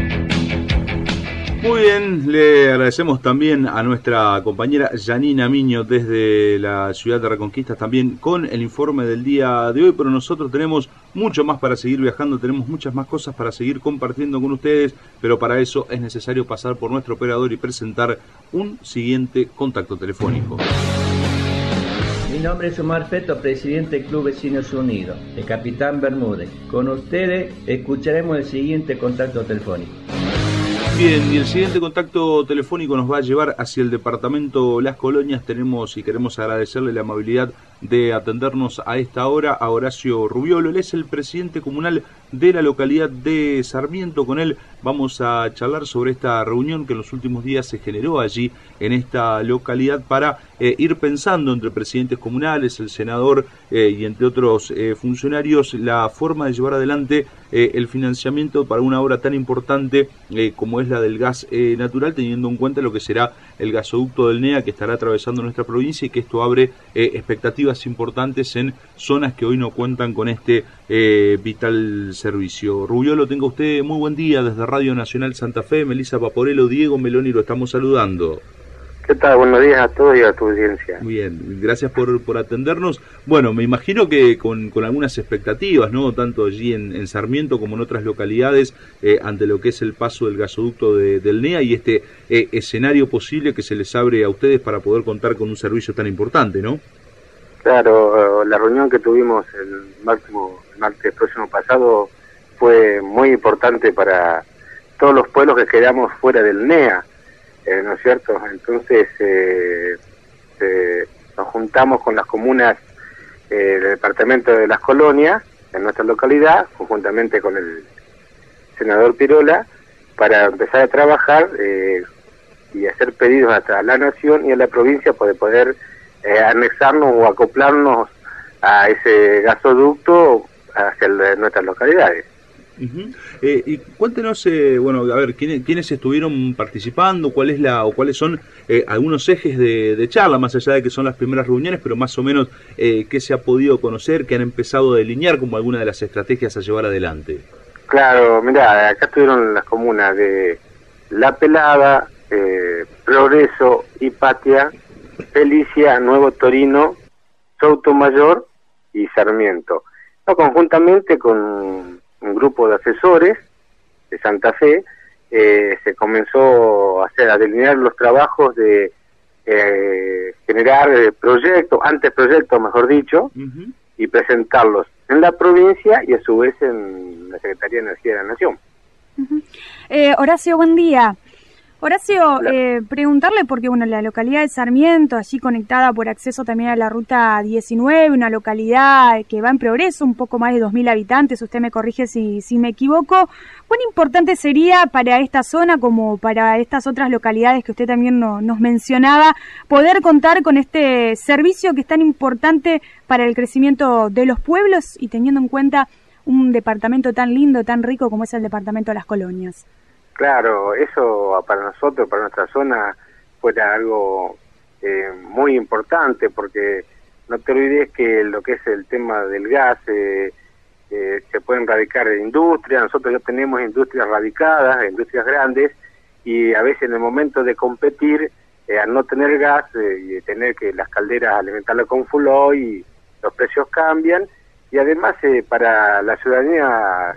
Muy bien, le agradecemos también a nuestra compañera Janina Miño desde la ciudad de Reconquista, también con el informe del día de hoy, pero nosotros tenemos mucho más para seguir viajando, tenemos muchas más cosas para seguir compartiendo con ustedes, pero para eso es necesario pasar por nuestro operador y presentar un siguiente contacto telefónico. Mi nombre es Omar Feto, presidente del Club Vecinos Unidos, de Capitán Bermúdez. Con ustedes escucharemos el siguiente contacto telefónico. Bien, y el siguiente contacto telefónico nos va a llevar hacia el departamento Las Colonias. Tenemos y queremos agradecerle la amabilidad de atendernos a esta hora a Horacio Rubiolo. Él es el presidente comunal de la localidad de Sarmiento. Con él vamos a charlar sobre esta reunión que en los últimos días se generó allí en esta localidad para ir pensando entre presidentes comunales, el senador y entre otros funcionarios la forma de llevar adelante el financiamiento para una obra tan importante como es la del gas natural, teniendo en cuenta lo que será el gasoducto del NEA que estará atravesando nuestra provincia y que esto abre expectativas importantes en zonas que hoy no cuentan con este vital servicio. Rubiolo, tenga usted muy buen día desde Radio Nacional Santa Fe. Melissa Paporello, Diego Meloni lo estamos saludando. ¿Qué tal? Buenos días a todos y a tu audiencia. Muy bien, gracias por atendernos. Bueno, me imagino que con algunas expectativas, ¿no? Tanto allí en Sarmiento como en otras localidades, ante lo que es el paso del gasoducto del NEA y este escenario posible que se les abre a ustedes para poder contar con un servicio tan importante, ¿no? Claro, la reunión que tuvimos el martes próximo pasado fue muy importante para todos los pueblos que quedamos fuera del NEA. ¿No es cierto? Entonces nos juntamos con las comunas del departamento de Las Colonias, en nuestra localidad, conjuntamente con el senador Pirola, para empezar a trabajar y hacer pedidos hasta la nación y a la provincia para poder anexarnos o acoplarnos a ese gasoducto hacia nuestras localidades. Y cuéntenos, bueno, a ver, ¿quiénes estuvieron participando? ¿Cuáles son algunos ejes de charla, más allá de que son las primeras reuniones, pero más o menos qué se ha podido conocer, qué han empezado a delinear como alguna de las estrategias a llevar adelante? Claro, mirá, acá estuvieron las comunas de La Pelada, Progreso, Hipatia, Felicia, Nuevo Torino, Soutomayor y Sarmiento. Conjuntamente con un grupo de asesores de Santa Fe, se comenzó a delinear los trabajos de generar anteproyectos, mejor dicho, y presentarlos en la provincia y a su vez en la Secretaría de Energía de la Nación. Horacio, buen día. Horacio, preguntarle porque, bueno, la localidad de Sarmiento, allí conectada por acceso también a la ruta 19, una localidad que va en progreso, un poco más de 2.000 habitantes, usted me corrige si me equivoco. ¿Cuán importante sería para esta zona, como para estas otras localidades que usted también nos mencionaba, poder contar con este servicio que es tan importante para el crecimiento de los pueblos y teniendo en cuenta un departamento tan lindo, tan rico como es el departamento de Las Colonias? Claro, eso para nosotros, para nuestra zona, fuera algo muy importante, porque no te olvides que lo que es el tema del gas, se pueden radicar en industria, nosotros ya tenemos industrias radicadas, industrias grandes, y a veces en el momento de competir, al no tener gas, y tener que las calderas alimentarlas con full oil, los precios cambian, y además para la ciudadanía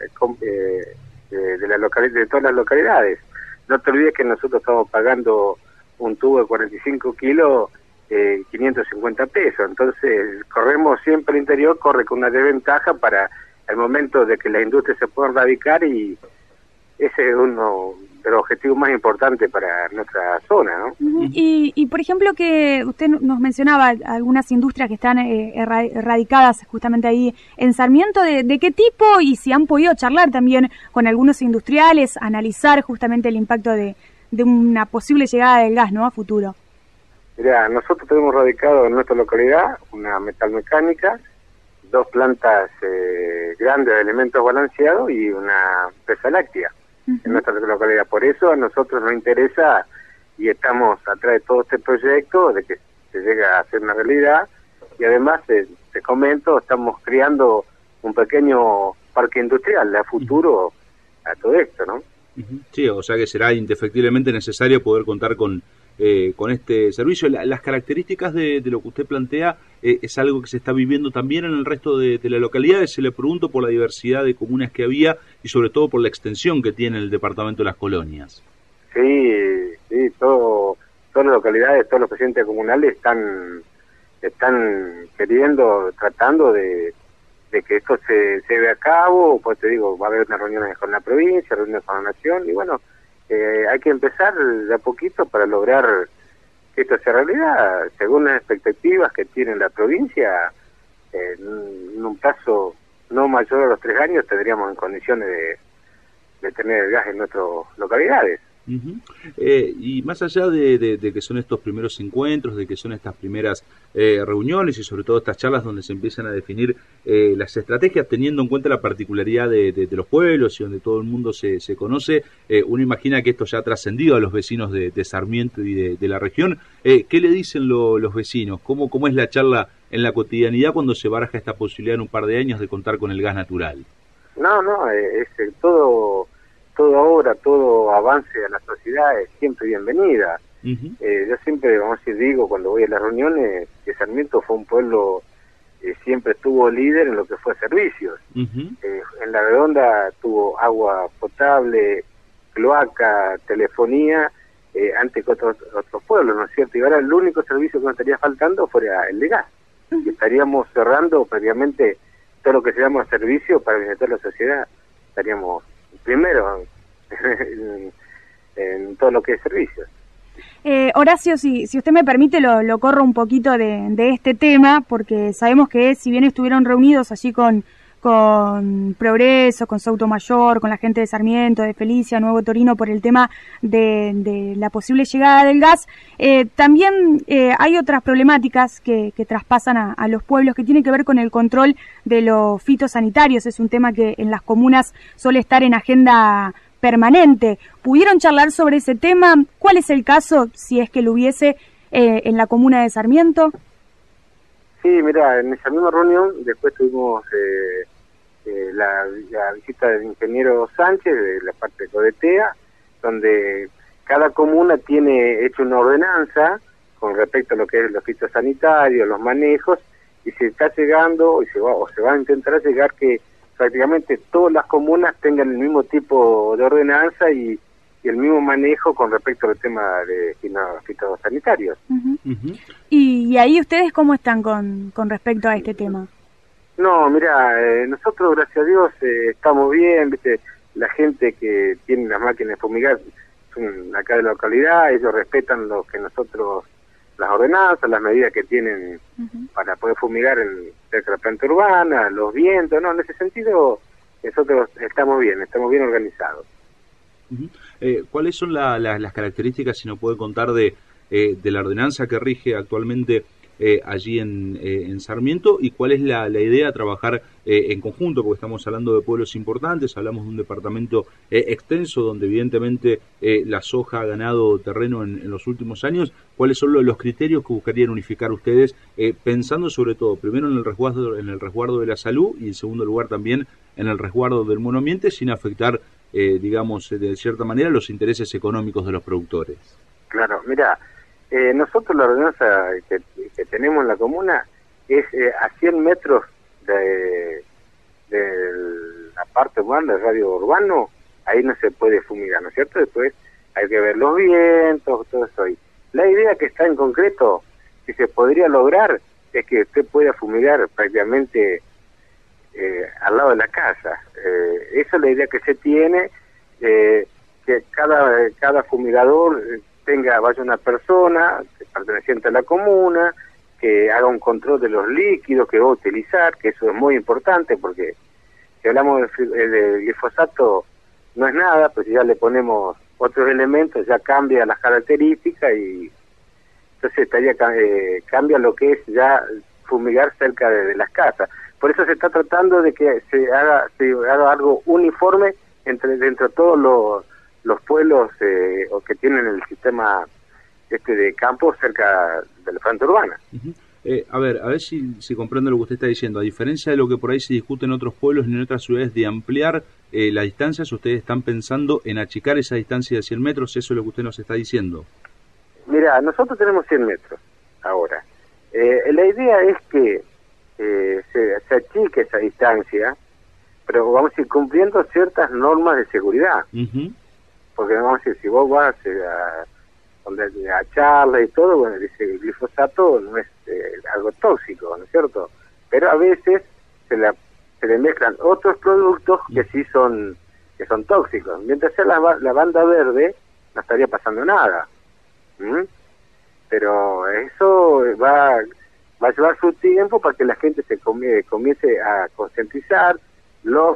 de todas las localidades. No te olvides que nosotros estamos pagando un tubo de 45 kilos, 550 pesos. Entonces, corremos siempre al interior, corre con una desventaja para el momento de que la industria se pueda radicar, y ese es uno de los objetivos más importantes para nuestra zona, ¿no? Y por ejemplo, que usted nos mencionaba algunas industrias que están radicadas justamente ahí en Sarmiento, ¿de qué tipo? Y si han podido charlar también con algunos industriales, analizar justamente el impacto de una posible llegada del gas, ¿no?, a futuro. Mirá, nosotros tenemos radicado en nuestra localidad una metalmecánica, 2 plantas grandes de elementos balanceados y una empresa láctea en nuestra localidad. Por eso a nosotros nos interesa y estamos atrás de todo este proyecto, de que se llegue a hacer una realidad, y además, te comento, estamos creando un pequeño parque industrial a futuro a todo esto, ¿no? Sí, o sea que será indefectiblemente necesario poder contar con este servicio. Las características de lo que usted plantea es algo que se está viviendo también en el resto de las localidades. Se le pregunto por la diversidad de comunas que había y sobre todo por la extensión que tiene el departamento de Las Colonias. Sí, todas las localidades, todos los presidentes comunales están queriendo, tratando de que esto se lleve a cabo. Pues te digo, va a haber unas reuniones con la provincia, reuniones con la nación, y bueno, hay que empezar de a poquito para lograr que esto sea realidad. Según las expectativas que tiene la provincia, en un plazo no mayor a los 3 años tendríamos en condiciones de tener gas en nuestras localidades. Y más allá de que son estos primeros encuentros, de que son estas primeras reuniones y sobre todo estas charlas donde se empiezan a definir las estrategias, teniendo en cuenta la particularidad de los pueblos y donde todo el mundo se conoce, uno imagina que esto ya ha trascendido a los vecinos de Sarmiento y de la región. ¿Qué le dicen los vecinos? ¿Cómo es la charla en la cotidianidad cuando se baraja esta posibilidad en un par de años de contar con el gas natural? Todo avance a la sociedad es siempre bienvenida. Yo siempre, digo cuando voy a las reuniones, que Sarmiento fue un pueblo que siempre estuvo líder en lo que fue servicios. En La Redonda tuvo agua potable, cloaca, telefonía, antes que otros pueblos, ¿no es cierto? Y ahora el único servicio que nos estaría faltando fuera el de gas. Y estaríamos cerrando prácticamente todo lo que se llama servicio para bienestar de la sociedad. Estaríamos primero en todo lo que es servicios. Horacio, si usted me permite, lo corro un poquito de este tema, porque sabemos que si bien estuvieron reunidos allí con con Progreso, con Soutomayor, con la gente de Sarmiento, de Felicia, Nuevo Torino, por el tema de la posible llegada del gas. También hay otras problemáticas que traspasan a los pueblos, que tienen que ver con el control de los fitosanitarios. Es un tema que en las comunas suele estar en agenda permanente. ¿Pudieron charlar sobre ese tema? ¿Cuál es el caso, si es que lo hubiese, en la comuna de Sarmiento? Sí, mira, en esa misma reunión después tuvimos la visita del ingeniero Sánchez de la parte de Codetea, donde cada comuna tiene hecho una ordenanza con respecto a lo que es los fitosanitarios, los manejos, y se está llegando, o se va a intentar llegar que prácticamente todas las comunas tengan el mismo tipo de ordenanza y el mismo manejo con respecto al tema de fitosanitarios. ¿Y ahí ustedes cómo están con respecto a este tema? No, mira, nosotros gracias a Dios estamos bien, ¿viste? La gente que tiene las máquinas de fumigar son acá de la localidad, ellos respetan lo que nosotros, las ordenanzas, las medidas que tienen para poder fumigar cerca de la planta urbana, los vientos, no, en ese sentido nosotros estamos bien organizados. ¿Cuáles son las características, si nos puede contar, de la ordenanza que rige actualmente allí en Sarmiento, y cuál es la idea de trabajar en conjunto? Porque estamos hablando de pueblos importantes, hablamos de un departamento extenso donde evidentemente la soja ha ganado terreno en los últimos años. ¿Cuáles son los criterios que buscarían unificar ustedes, pensando sobre todo, primero en el resguardo de la salud y en segundo lugar también en el resguardo del medio ambiente, sin afectar digamos, de cierta manera, los intereses económicos de los productores? Claro, mira, nosotros la ordenanza que tenemos en la comuna es a 100 metros de la parte urbana, del radio urbano, ahí no se puede fumigar, ¿no es cierto? Después hay que ver los vientos, todo eso ahí. La idea que está en concreto, si se podría lograr, es que usted pueda fumigar prácticamente al lado de la casa. Esa es la idea que se tiene, que cada fumigador vaya una persona perteneciente a la comuna, que haga un control de los líquidos que va a utilizar, que eso es muy importante, porque si hablamos del glifosato no es nada, pues si ya le ponemos otros elementos ya cambia las características y entonces cambia lo que es ya fumigar cerca de las casas. Por eso se está tratando de que se haga algo uniforme entre todos los pueblos o que tienen el sistema de campo cerca de la planta urbana. A ver si comprendo lo que usted está diciendo. A diferencia de lo que por ahí se discute en otros pueblos y en otras ciudades de ampliar las distancias, ustedes están pensando en achicar esa distancia de 100 metros, ¿eso es lo que usted nos está diciendo? Mira, nosotros tenemos 100 metros ahora. La idea es que se achique esa distancia, pero vamos a ir cumpliendo ciertas normas de seguridad. Porque vamos a decir, si vos vas a charlas y todo, bueno, dice el glifosato no es algo tóxico, ¿no es cierto? Pero a veces se le mezclan otros productos que sí son tóxicos. Mientras sea la banda verde, no estaría pasando nada. Pero eso va a llevar su tiempo para que la gente se comience a concientizar, los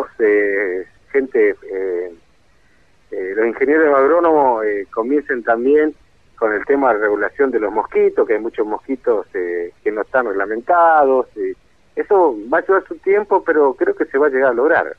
ingenieros agrónomos comiencen también con el tema de regulación de los mosquitos, que hay muchos mosquitos que no están reglamentados. Eso va a llevar su tiempo, pero creo que se va a llegar a lograr.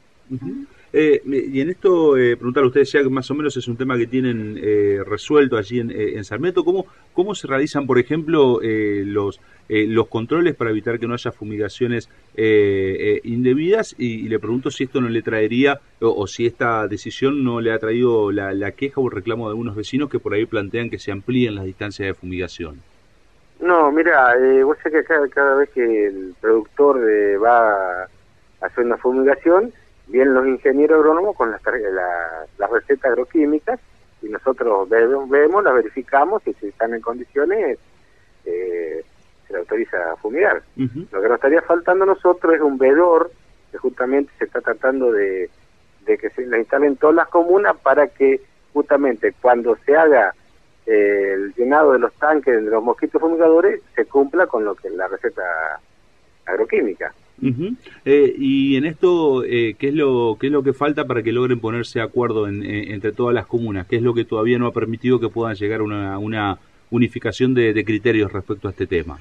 Y en esto, preguntarle a ustedes, ya que más o menos es un tema que tienen resuelto allí en Sarmiento, ¿cómo se realizan, por ejemplo, los controles para evitar que no haya fumigaciones indebidas? Y le pregunto si esto no le traería, o si esta decisión no le ha traído la queja o el reclamo de algunos vecinos que por ahí plantean que se amplíen las distancias de fumigación. No, mira, vos sabés que cada vez que el productor va a hacer una fumigación, vienen los ingenieros agrónomos con las recetas agroquímicas y nosotros vemos, las verificamos y si están en condiciones se le autoriza a fumigar. Lo que nos estaría faltando a nosotros es un vedor, que justamente se está tratando de que se le instalen todas las comunas para que justamente cuando se haga el llenado de los tanques de los mosquitos fumigadores se cumpla con lo que es la receta agroquímica. Y en esto, ¿qué es lo que falta para que logren ponerse de acuerdo entre todas las comunas? ¿Qué es lo que todavía no ha permitido que puedan llegar a una unificación de criterios respecto a este tema?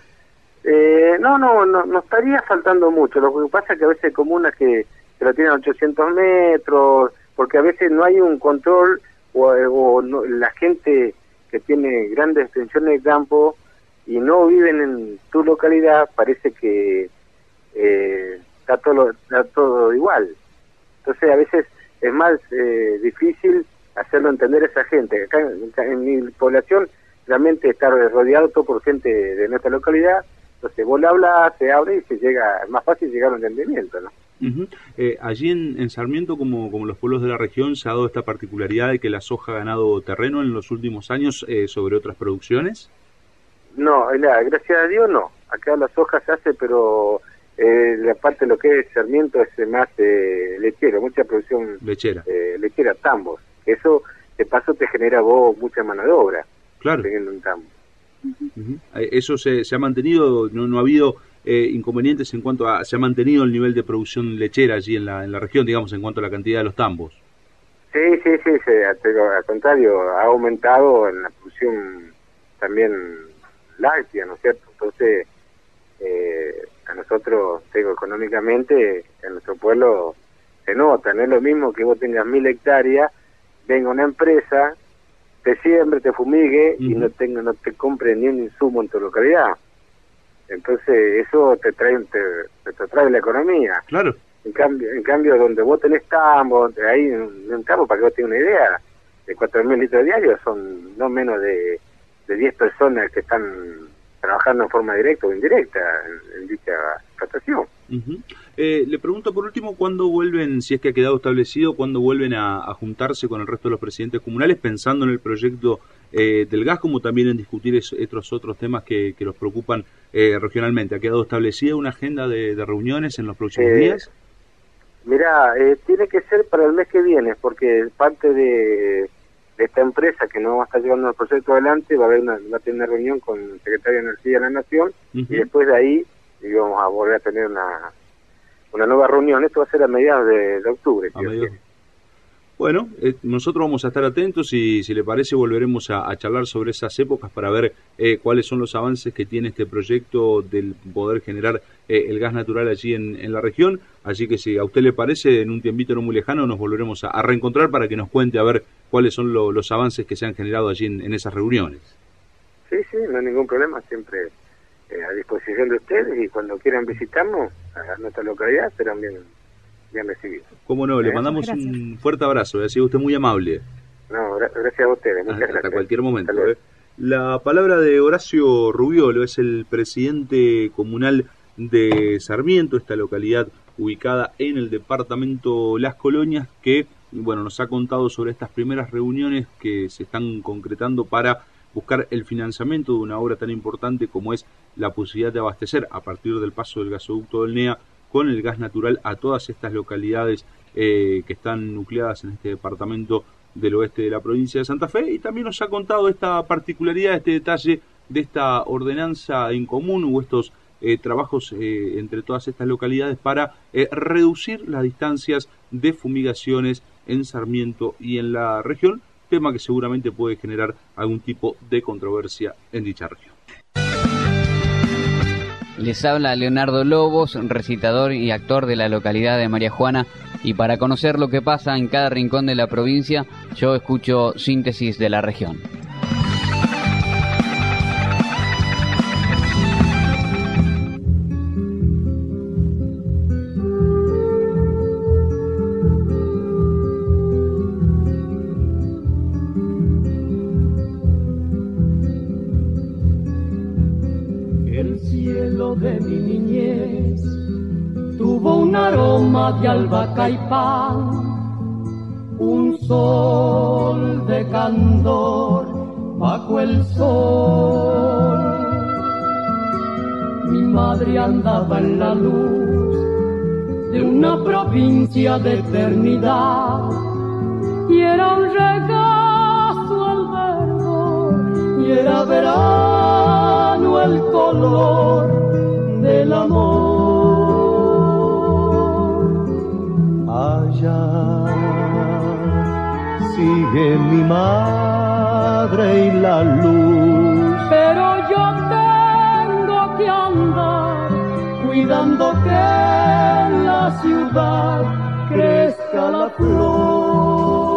No estaría faltando mucho. Lo que pasa es que a veces hay comunas que lo tienen a 800 metros, porque a veces no hay un control o no, la gente que tiene grandes extensiones de campo y no viven en tu localidad, parece que está todo igual. Entonces a veces es más difícil hacerlo entender a esa gente. Acá en mi población realmente está rodeado todo por gente de nuestra localidad, entonces vos le hablas, se abre y se llega, es más fácil llegar a un entendimiento, ¿no? Allí en Sarmiento, como los pueblos de la región, ¿se ha dado esta particularidad de que la soja ha ganado terreno en los últimos años sobre otras producciones? No, gracias a Dios no. Acá la soja se hace, pero la parte de lo que es Sarmiento es más lechero, mucha producción lechera, tambos. Eso, de paso, te genera vos mucha mano de obra. Claro. Teniendo un tambo. Eso se ha mantenido, no ha habido inconvenientes en cuanto a, se ha mantenido el nivel de producción lechera allí en la región, digamos, en cuanto a la cantidad de los tambos. Sí, al contrario, ha aumentado en la producción también láctea, ¿no es cierto? Entonces, a nosotros, económicamente, en nuestro pueblo se nota, no es lo mismo que vos tengas 1000 hectáreas, venga una empresa, te siembre, te fumigue y no te compre ni un insumo en tu localidad. Entonces eso te trae la economía. Claro. En cambio donde vos tenés tambos, ahí en un tambo, para que vos tengas una idea, de 4.000 litros diarios son no menos de 10 personas que están trabajando en forma directa o indirecta en dicha explotación. Le pregunto por último, ¿cuándo vuelven, si es que ha quedado establecido, cuándo vuelven a juntarse con el resto de los presidentes comunales pensando en el proyecto del gas, como también en discutir estos otros temas que los preocupan regionalmente? ¿Ha quedado establecida una agenda de reuniones en los próximos días? Mirá, tiene que ser para el mes que viene, porque parte de esta empresa que no va a estar llevando el proyecto adelante va a tener una reunión con el secretario de Energía de la Nación y después de ahí vamos a volver a tener una nueva reunión. Esto va a ser a mediados de octubre. Bueno, nosotros vamos a estar atentos y si le parece volveremos a charlar sobre esas épocas para ver cuáles son los avances que tiene este proyecto del poder generar el gas natural allí en la región. Así que si a usted le parece, en un tiempito no muy lejano nos volveremos a reencontrar para que nos cuente a ver cuáles son los avances que se han generado allí en esas reuniones. Sí, no hay ningún problema, siempre a disposición de ustedes y cuando quieran visitarnos a nuestra localidad serán bien recibidos. Cómo no, le mandamos un fuerte abrazo, ha sido usted muy amable. No, gracias a ustedes, muchas gracias. Hasta cualquier momento. La palabra de Horacio Rubiolo, es el presidente comunal de Sarmiento, esta localidad ubicada en el departamento Las Colonias, que nos ha contado sobre estas primeras reuniones que se están concretando para buscar el financiamiento de una obra tan importante como es la posibilidad de abastecer a partir del paso del gasoducto del NEA con el gas natural a todas estas localidades que están nucleadas en este departamento del oeste de la provincia de Santa Fe, y también nos ha contado esta particularidad, este detalle de esta ordenanza en común o estos trabajos entre todas estas localidades para reducir las distancias de fumigaciones en Sarmiento y en la región, tema que seguramente puede generar algún tipo de controversia en dicha región. Les habla Leonardo Lobos, recitador y actor de la localidad de María Juana, y para conocer lo que pasa en cada rincón de la provincia, yo escucho Síntesis de la Región. De mi niñez tuvo un aroma de albahaca y pan, un sol de candor bajo el sol. Mi madre andaba en la luz de una provincia de eternidad y era un regazo al verdor y era verano el color del amor. sigue mi madre y la luz. Pero yo tengo que andar cuidando que en la ciudad crezca la flor.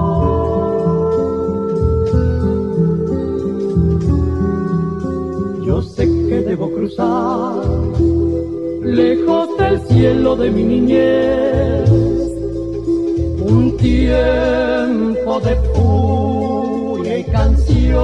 Yo sé que debo cruzar lejos del cielo de mi niñez un tiempo de furia y canción.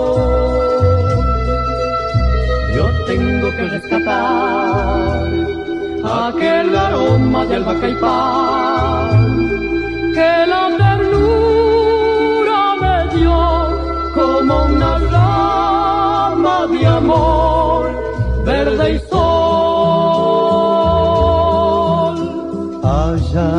Yo tengo que rescatar aquel aroma de albahaca y pan que la ternura me dio como una rama de amor verde y sol. Allá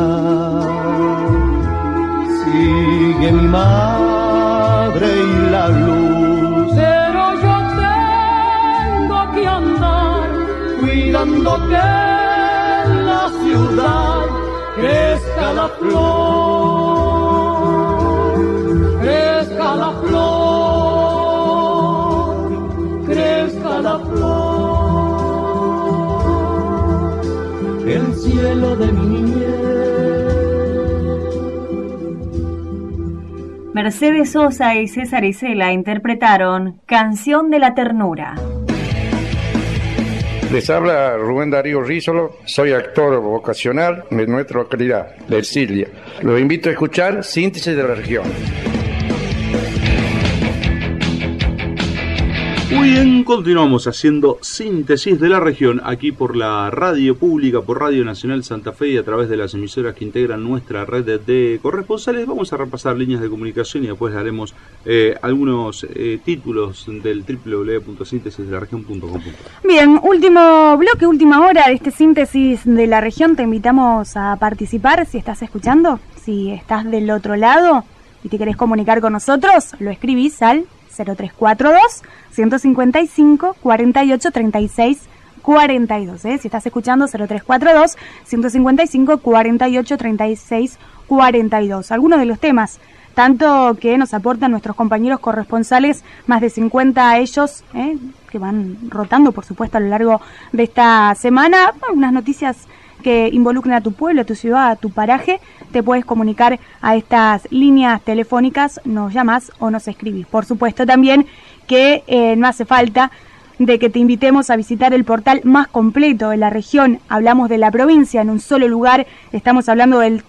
sigue mi madre y la luz, pero yo tengo que andar cuidando que en la ciudad crezca la flor, crezca la flor, crezca la flor, el cielo de mi niñez. Mercedes Sosa y César Isela interpretaron Canción de la Ternura. Les habla Rubén Darío Rízolo, soy actor vocacional de nuestra localidad, de Ercilia. Los invito a escuchar Síntesis de la Región. Muy bien, continuamos haciendo Síntesis de la Región aquí por la radio pública, por Radio Nacional Santa Fe y a través de las emisoras que integran nuestra red de corresponsales. Vamos a repasar líneas de comunicación y después haremos algunos títulos del www.síntesisdelaregion.com. Bien, último bloque, última hora de este Síntesis de la Región. Te invitamos a participar si estás escuchando, si estás del otro lado y te querés comunicar con nosotros, lo escribís al 0342-155-4836-42. Si estás escuchando, 0342-155-4836-42. Algunos de los temas, tanto que nos aportan nuestros compañeros corresponsales, más de 50 ellos, que van rotando, por supuesto, a lo largo de esta semana, unas noticias que involucren a tu pueblo, a tu ciudad, a tu paraje. Te puedes comunicar a estas líneas telefónicas, nos llamas o nos escribís. Por supuesto también que no hace falta de que te invitemos a visitar el portal más completo de la región. Hablamos de la provincia en un solo lugar, estamos hablando del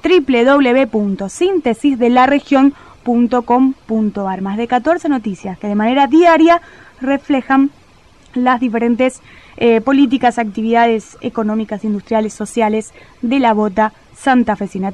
www.síntesisdelaregion.com.ar. Más de 14 noticias que de manera diaria reflejan las diferentes políticas, actividades económicas, industriales, sociales de la bota santafesina.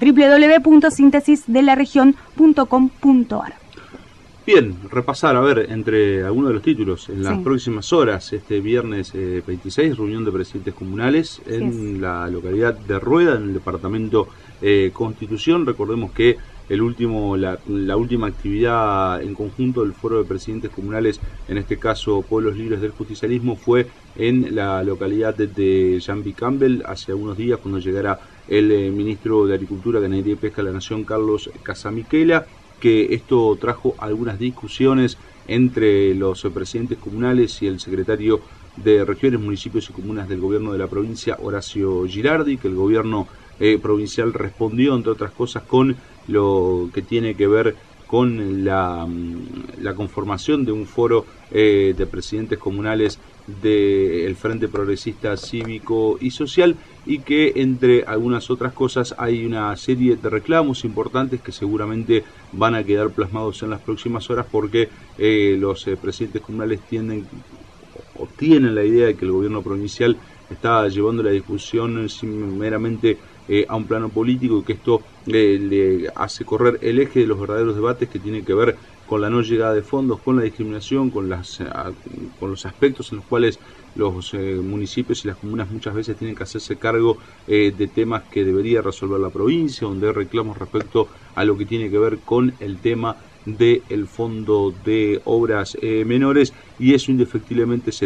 www.síntesisdelaregion.com.ar. Bien, repasar, a ver, entre algunos de los títulos, en las próximas horas, este viernes 26, reunión de presidentes comunales en la localidad de Rueda, en el departamento Constitución. Recordemos que la última actividad en conjunto del Foro de Presidentes Comunales, en este caso Pueblos Libres del Justicialismo, fue en la localidad de Jambi Campbell, hace unos días, cuando llegara el ministro de Agricultura, Ganadería y Pesca de la Nación, Carlos Casamiquela, que esto trajo algunas discusiones entre los presidentes comunales y el secretario de Regiones, Municipios y Comunas del Gobierno de la provincia, Horacio Girardi, que el gobierno provincial respondió, entre otras cosas, con lo que tiene que ver con la conformación de un foro de presidentes comunales del Frente Progresista Cívico y Social, y que entre algunas otras cosas hay una serie de reclamos importantes que seguramente van a quedar plasmados en las próximas horas, porque los presidentes comunales tienen la idea de que el gobierno provincial está llevando la discusión meramente a un plano político, y que esto le hace correr el eje de los verdaderos debates que tienen que ver con la no llegada de fondos, con la discriminación, con los aspectos en los cuales los municipios y las comunas muchas veces tienen que hacerse cargo de temas que debería resolver la provincia, donde hay reclamos respecto a lo que tiene que ver con el tema del fondo de obras menores, y eso indefectiblemente será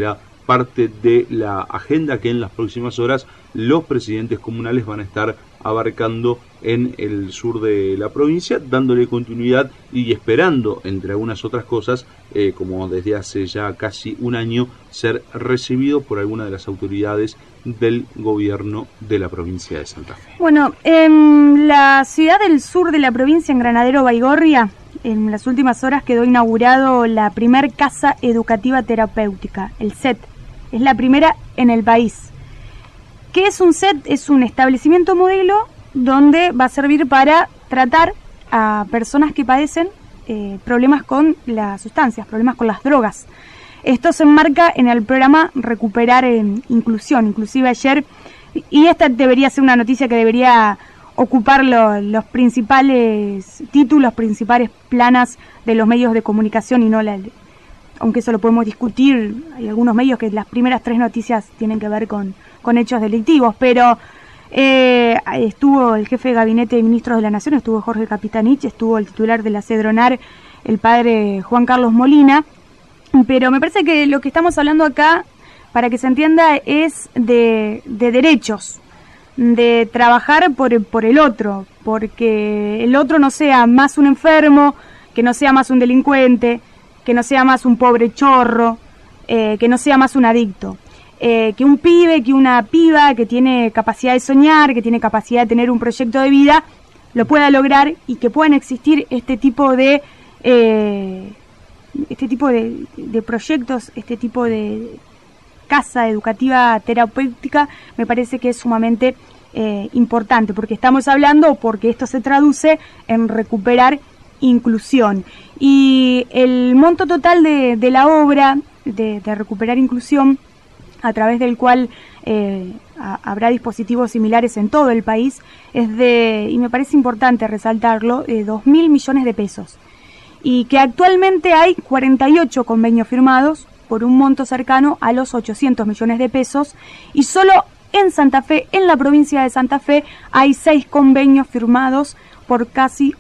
parte de la agenda que en las próximas horas los presidentes comunales van a estar abarcando en el sur de la provincia, dándole continuidad y esperando, entre algunas otras cosas, como desde hace ya casi un año, ser recibido por alguna de las autoridades del gobierno de la provincia de Santa Fe. Bueno, en la ciudad del sur de la provincia, en Granadero Baigorria, en las últimas horas quedó inaugurado la primer Casa Educativa Terapéutica, el CET. Es la primera en el país. ¿Qué es un CET? Es un establecimiento modelo donde va a servir para tratar a personas que padecen problemas con las sustancias, problemas con las drogas. Esto se enmarca en el programa Recuperar en Inclusión. Inclusive ayer, y esta debería ser una noticia que debería ocupar los principales títulos, principales planas de los medios de comunicación, y no aunque eso lo podemos discutir, hay algunos medios que las primeras 3 noticias tienen que ver con hechos delictivos, pero estuvo el jefe de gabinete de ministros de la Nación, estuvo Jorge Capitanich, estuvo el titular de la CEDRONAR, el padre Juan Carlos Molina, pero me parece que lo que estamos hablando acá, para que se entienda, es de derechos, de trabajar por el otro, porque el otro no sea más un enfermo, que no sea más un delincuente, que no sea más un pobre chorro, que no sea más un adicto. Que un pibe, que una piba que tiene capacidad de soñar, que tiene capacidad de tener un proyecto de vida, lo pueda lograr, y que puedan existir este tipo de proyectos, este tipo de casa educativa terapéutica, me parece que es sumamente importante, porque estamos hablando, porque esto se traduce en recuperar inclusión. Y el monto total de la obra de recuperar inclusión, a través del cual habrá dispositivos similares en todo el país, es y me parece importante resaltarlo, 2.000 millones de pesos. Y que actualmente hay 48 convenios firmados por un monto cercano a los 800 millones de pesos, y solo en Santa Fe, en la provincia de Santa Fe, hay 6 convenios firmados por casi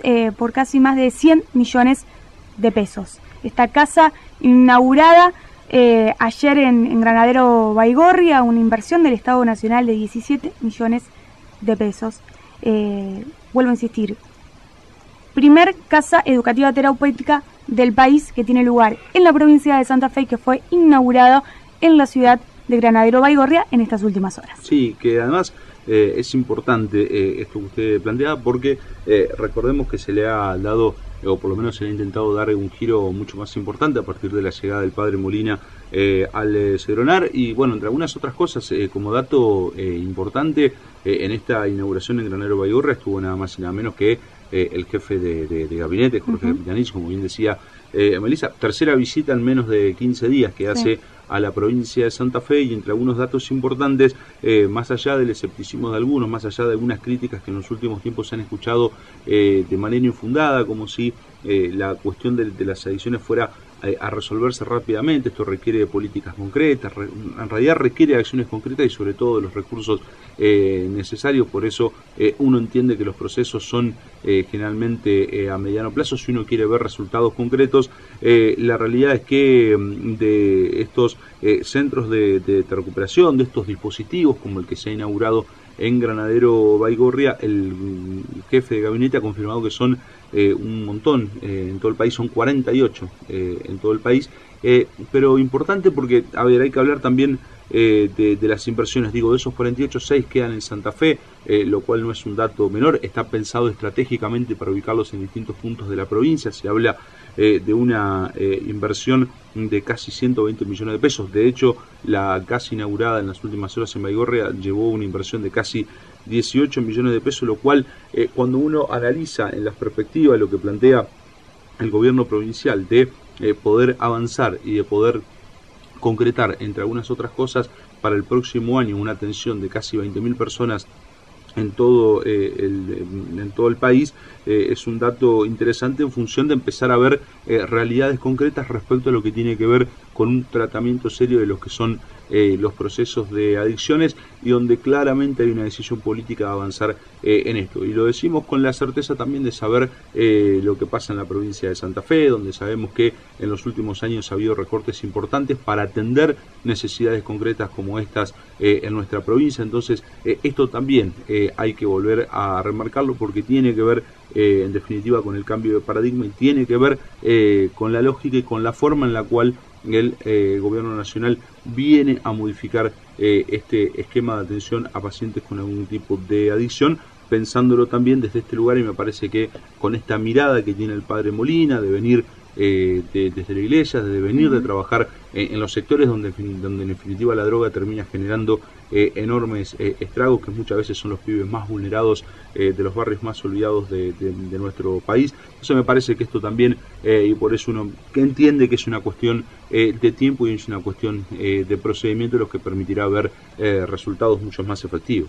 más de 100 millones de pesos. Esta casa inaugurada ayer en Granadero Baigorria, una inversión del Estado Nacional de 17 millones de pesos. Vuelvo a insistir, primer casa educativa terapéutica del país que tiene lugar en la provincia de Santa Fe y que fue inaugurada en la ciudad de Granadero Baigorria en estas últimas horas. Sí, que además es importante esto que usted plantea, porque recordemos que se le ha dado, o por lo menos se le ha intentado dar un giro mucho más importante a partir de la llegada del padre Molina al CEDRONAR, y bueno, entre algunas otras cosas, como dato importante, en esta inauguración en Granadero Baigorria estuvo nada más y nada menos que el jefe de gabinete, Jorge Capitanich, como bien decía Melissa, tercera visita en menos de 15 días que hace a la provincia de Santa Fe, y entre algunos datos importantes, más allá del escepticismo de algunos, más allá de algunas críticas que en los últimos tiempos se han escuchado de manera infundada, como si la cuestión de las adicciones fuera a resolverse rápidamente. Esto requiere de políticas concretas, en realidad requiere de acciones concretas y sobre todo de los recursos necesarios. Por eso uno entiende que los procesos son generalmente a mediano plazo si uno quiere ver resultados concretos. La realidad es que de estos centros de recuperación, de estos dispositivos como el que se ha inaugurado en Granadero Baigorria, el jefe de gabinete ha confirmado que son un montón, en todo el país son 48 en todo el país, pero importante porque, a ver, hay que hablar también de las inversiones. Digo, de esos 48, 6 quedan en Santa Fe, lo cual no es un dato menor, está pensado estratégicamente para ubicarlos en distintos puntos de la provincia. Se habla de una inversión de casi 120 millones de pesos. De hecho, la casa inaugurada en las últimas horas en Baigorria llevó una inversión de casi 18 millones de pesos, lo cual, cuando uno analiza en las perspectivas lo que plantea el gobierno provincial de poder avanzar y de poder concretar, entre algunas otras cosas, para el próximo año una atención de casi 20.000 personas en todo el país, es un dato interesante en función de empezar a ver realidades concretas respecto a lo que tiene que ver con un tratamiento serio de lo que son los procesos de adicciones, y donde claramente hay una decisión política de avanzar en esto. Y lo decimos con la certeza también de saber lo que pasa en la provincia de Santa Fe, donde sabemos que en los últimos años ha habido recortes importantes para atender necesidades concretas como estas en nuestra provincia. Entonces, esto también hay que volver a remarcarlo, porque tiene que ver en definitiva con el cambio de paradigma, y tiene que ver con la lógica y con la forma en la cual el gobierno nacional viene a modificar este esquema de atención a pacientes con algún tipo de adicción, pensándolo también desde este lugar. Y me parece que con esta mirada que tiene el padre Molina de venir desde la iglesia, de venir de trabajar en los sectores donde en definitiva la droga termina generando enormes estragos, que muchas veces son los pibes más vulnerados de los barrios más olvidados de nuestro país. Entonces me parece que esto también, y por eso uno que entiende que es una cuestión de tiempo y es una cuestión de procedimiento, lo que permitirá ver resultados mucho más efectivos.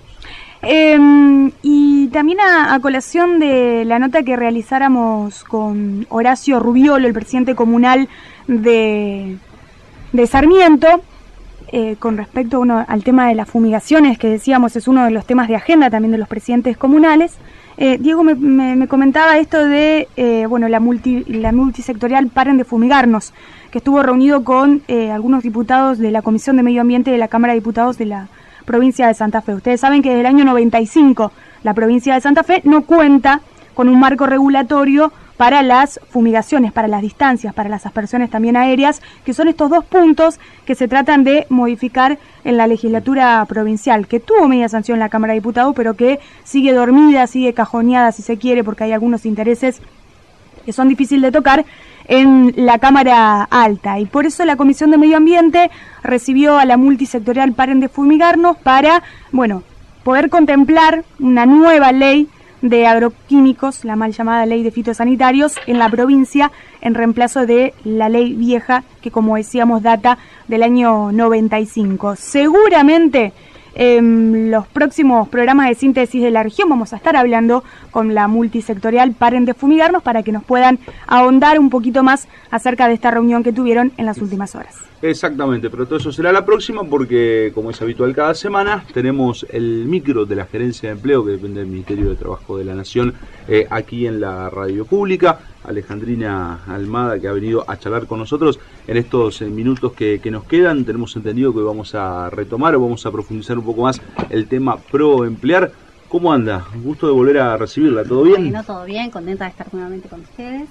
Y también a colación de la nota que realizáramos con Horacio Rubiolo, el presidente comunal de Sarmiento, con respecto al tema de las fumigaciones, que decíamos es uno de los temas de agenda también de los presidentes comunales. Diego me comentaba esto de la multisectorial Paren de Fumigarnos, que estuvo reunido con algunos diputados de la Comisión de Medio Ambiente de la Cámara de Diputados de la provincia de Santa Fe. Ustedes saben que desde el año 95 la provincia de Santa Fe no cuenta con un marco regulatorio para las fumigaciones, para las distancias, para las aspersiones también aéreas, que son estos dos puntos que se tratan de modificar en la legislatura provincial, que tuvo media sanción en la Cámara de Diputados, pero que sigue dormida, sigue cajoneada si se quiere, porque hay algunos intereses que son difíciles de tocar en la Cámara Alta. Y por eso la Comisión de Medio Ambiente recibió a la multisectorial Paren de Fumigarnos para, poder contemplar una nueva ley de agroquímicos, la mal llamada ley de fitosanitarios, en la provincia, en reemplazo de la ley vieja, que como decíamos data del año 95. Seguramente en los próximos programas de síntesis de la región vamos a estar hablando con la multisectorial Paren de Fumigarnos para que nos puedan ahondar un poquito más acerca de esta reunión que tuvieron en las últimas horas. Exactamente, pero todo eso será la próxima, porque como es habitual cada semana tenemos el micro de la Gerencia de Empleo, que depende del Ministerio de Trabajo de la Nación, aquí en la radio pública. Alejandrina Almada, que ha venido a charlar con nosotros en estos minutos que nos quedan. Tenemos entendido que vamos a retomar o vamos a profundizar un poco más el tema ProEmplear. ¿Cómo anda? Gusto de volver a recibirla, ¿todo bien? Bueno, todo bien, contenta de estar nuevamente con ustedes.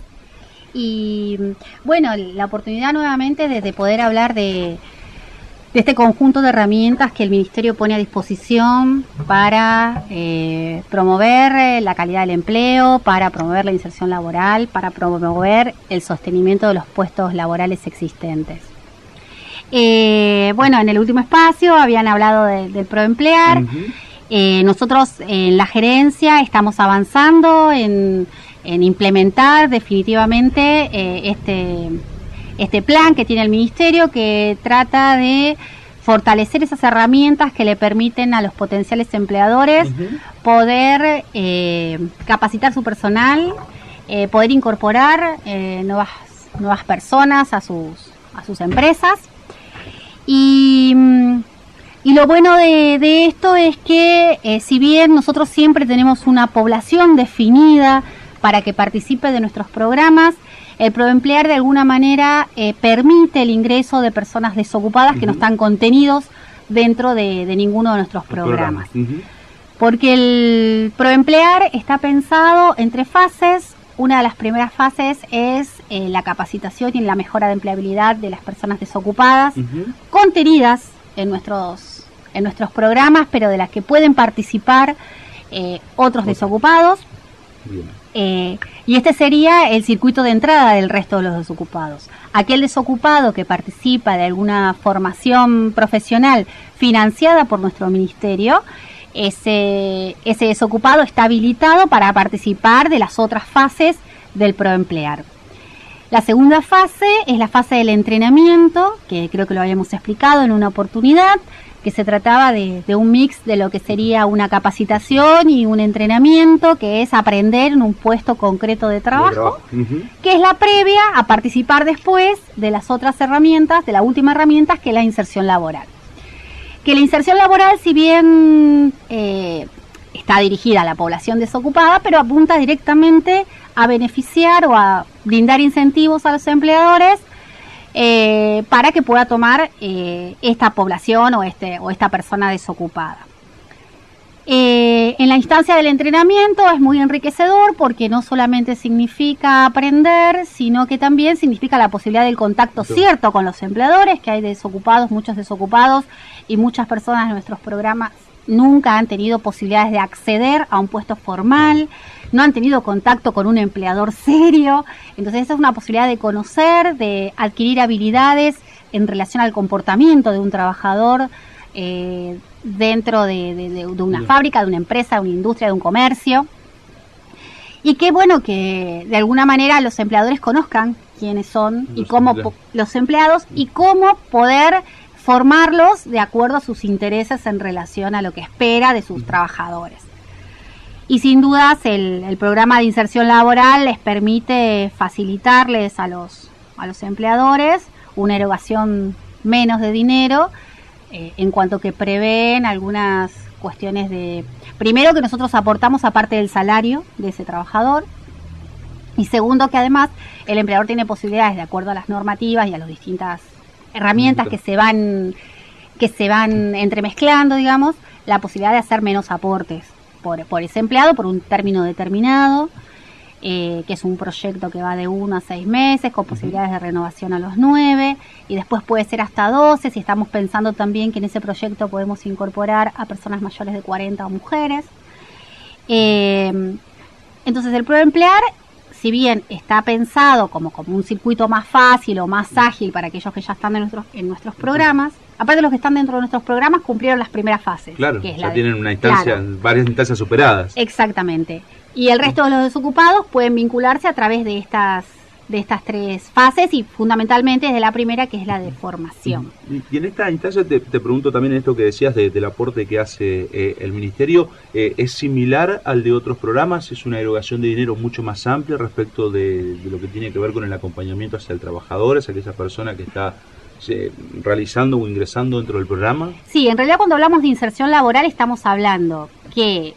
Y bueno, la oportunidad nuevamente de poder hablar de este conjunto de herramientas que el Ministerio pone a disposición para promover la calidad del empleo, para promover la inserción laboral, para promover el sostenimiento de los puestos laborales existentes. En el último espacio habían hablado del ProEmplear. Nosotros en la gerencia estamos avanzando en implementar definitivamente este plan que tiene el Ministerio, que trata de fortalecer esas herramientas que le permiten a los potenciales empleadores poder capacitar su personal, poder incorporar nuevas personas a sus empresas. Y lo bueno de esto es que si bien nosotros siempre tenemos una población definida para que participe de nuestros programas, el ProEmplear de alguna manera permite el ingreso de personas desocupadas que no están contenidos dentro de ninguno de nuestros programas. Porque el ProEmplear está pensado en 3 fases. Una de las primeras fases es la capacitación y la mejora de empleabilidad de las personas desocupadas, contenidas en nuestros programas, pero de las que pueden participar otros desocupados. Y este sería el circuito de entrada del resto de los desocupados. Aquel desocupado que participa de alguna formación profesional financiada por nuestro ministerio, ese desocupado está habilitado para participar de las otras fases del ProEmplear. La segunda fase es la fase del entrenamiento, que creo que lo habíamos explicado en una oportunidad, que se trataba de un mix de lo que sería una capacitación y un entrenamiento, que es aprender en un puesto concreto de trabajo, que es la previa a participar después de las otras herramientas, de la última herramienta, que es la inserción laboral. Que la inserción laboral, si bien está dirigida a la población desocupada, pero apunta directamente a beneficiar o a brindar incentivos a los empleadores para que pueda tomar esta población o esta persona desocupada. En la instancia del entrenamiento es muy enriquecedor porque no solamente significa aprender, sino que también significa la posibilidad del contacto cierto con los empleadores, que hay desocupados, muchos desocupados, y muchas personas en nuestros programas nunca han tenido posibilidades de acceder a un puesto formal, no han tenido contacto con un empleador serio. Entonces esa es una posibilidad de conocer, de adquirir habilidades en relación al comportamiento de un trabajador dentro de una fábrica, de una empresa, de una industria, de un comercio. Y qué bueno que de alguna manera los empleadores conozcan quiénes son y cómo los empleados y cómo poder formarlos de acuerdo a sus intereses en relación a lo que espera de sus trabajadores. Y sin dudas el programa de inserción laboral les permite facilitarles a los empleadores una erogación menos de dinero, en cuanto que prevén algunas cuestiones de, primero, que nosotros aportamos aparte del salario de ese trabajador, y segundo, que además el empleador tiene posibilidades, de acuerdo a las normativas y a las distintas herramientas que se van entremezclando, digamos, la posibilidad de hacer menos aportes por ese empleado por un término determinado, que es un proyecto que va de 1 a 6 meses, con posibilidades de renovación a los 9, y después puede ser hasta 12, si estamos pensando también que en ese proyecto podemos incorporar a personas mayores de 40 o mujeres. Entonces el Proemplear, si bien está pensado como un circuito más fácil o más ágil para aquellos que ya están en nuestros programas, aparte de los que están dentro de nuestros programas, cumplieron las primeras fases. Claro, que es ya tienen una instancia, varias instancias superadas. Exactamente. Y el resto de los desocupados pueden vincularse a través de estas 3 fases, y fundamentalmente desde la primera, que es la de formación. Y en esta instancia te pregunto también esto que decías del aporte que hace el Ministerio, ¿es similar al de otros programas? ¿Es una erogación de dinero mucho más amplia respecto de lo que tiene que ver con el acompañamiento hacia el trabajador, hacia aquella persona que está realizando o ingresando dentro del programa? Sí, en realidad cuando hablamos de inserción laboral estamos hablando que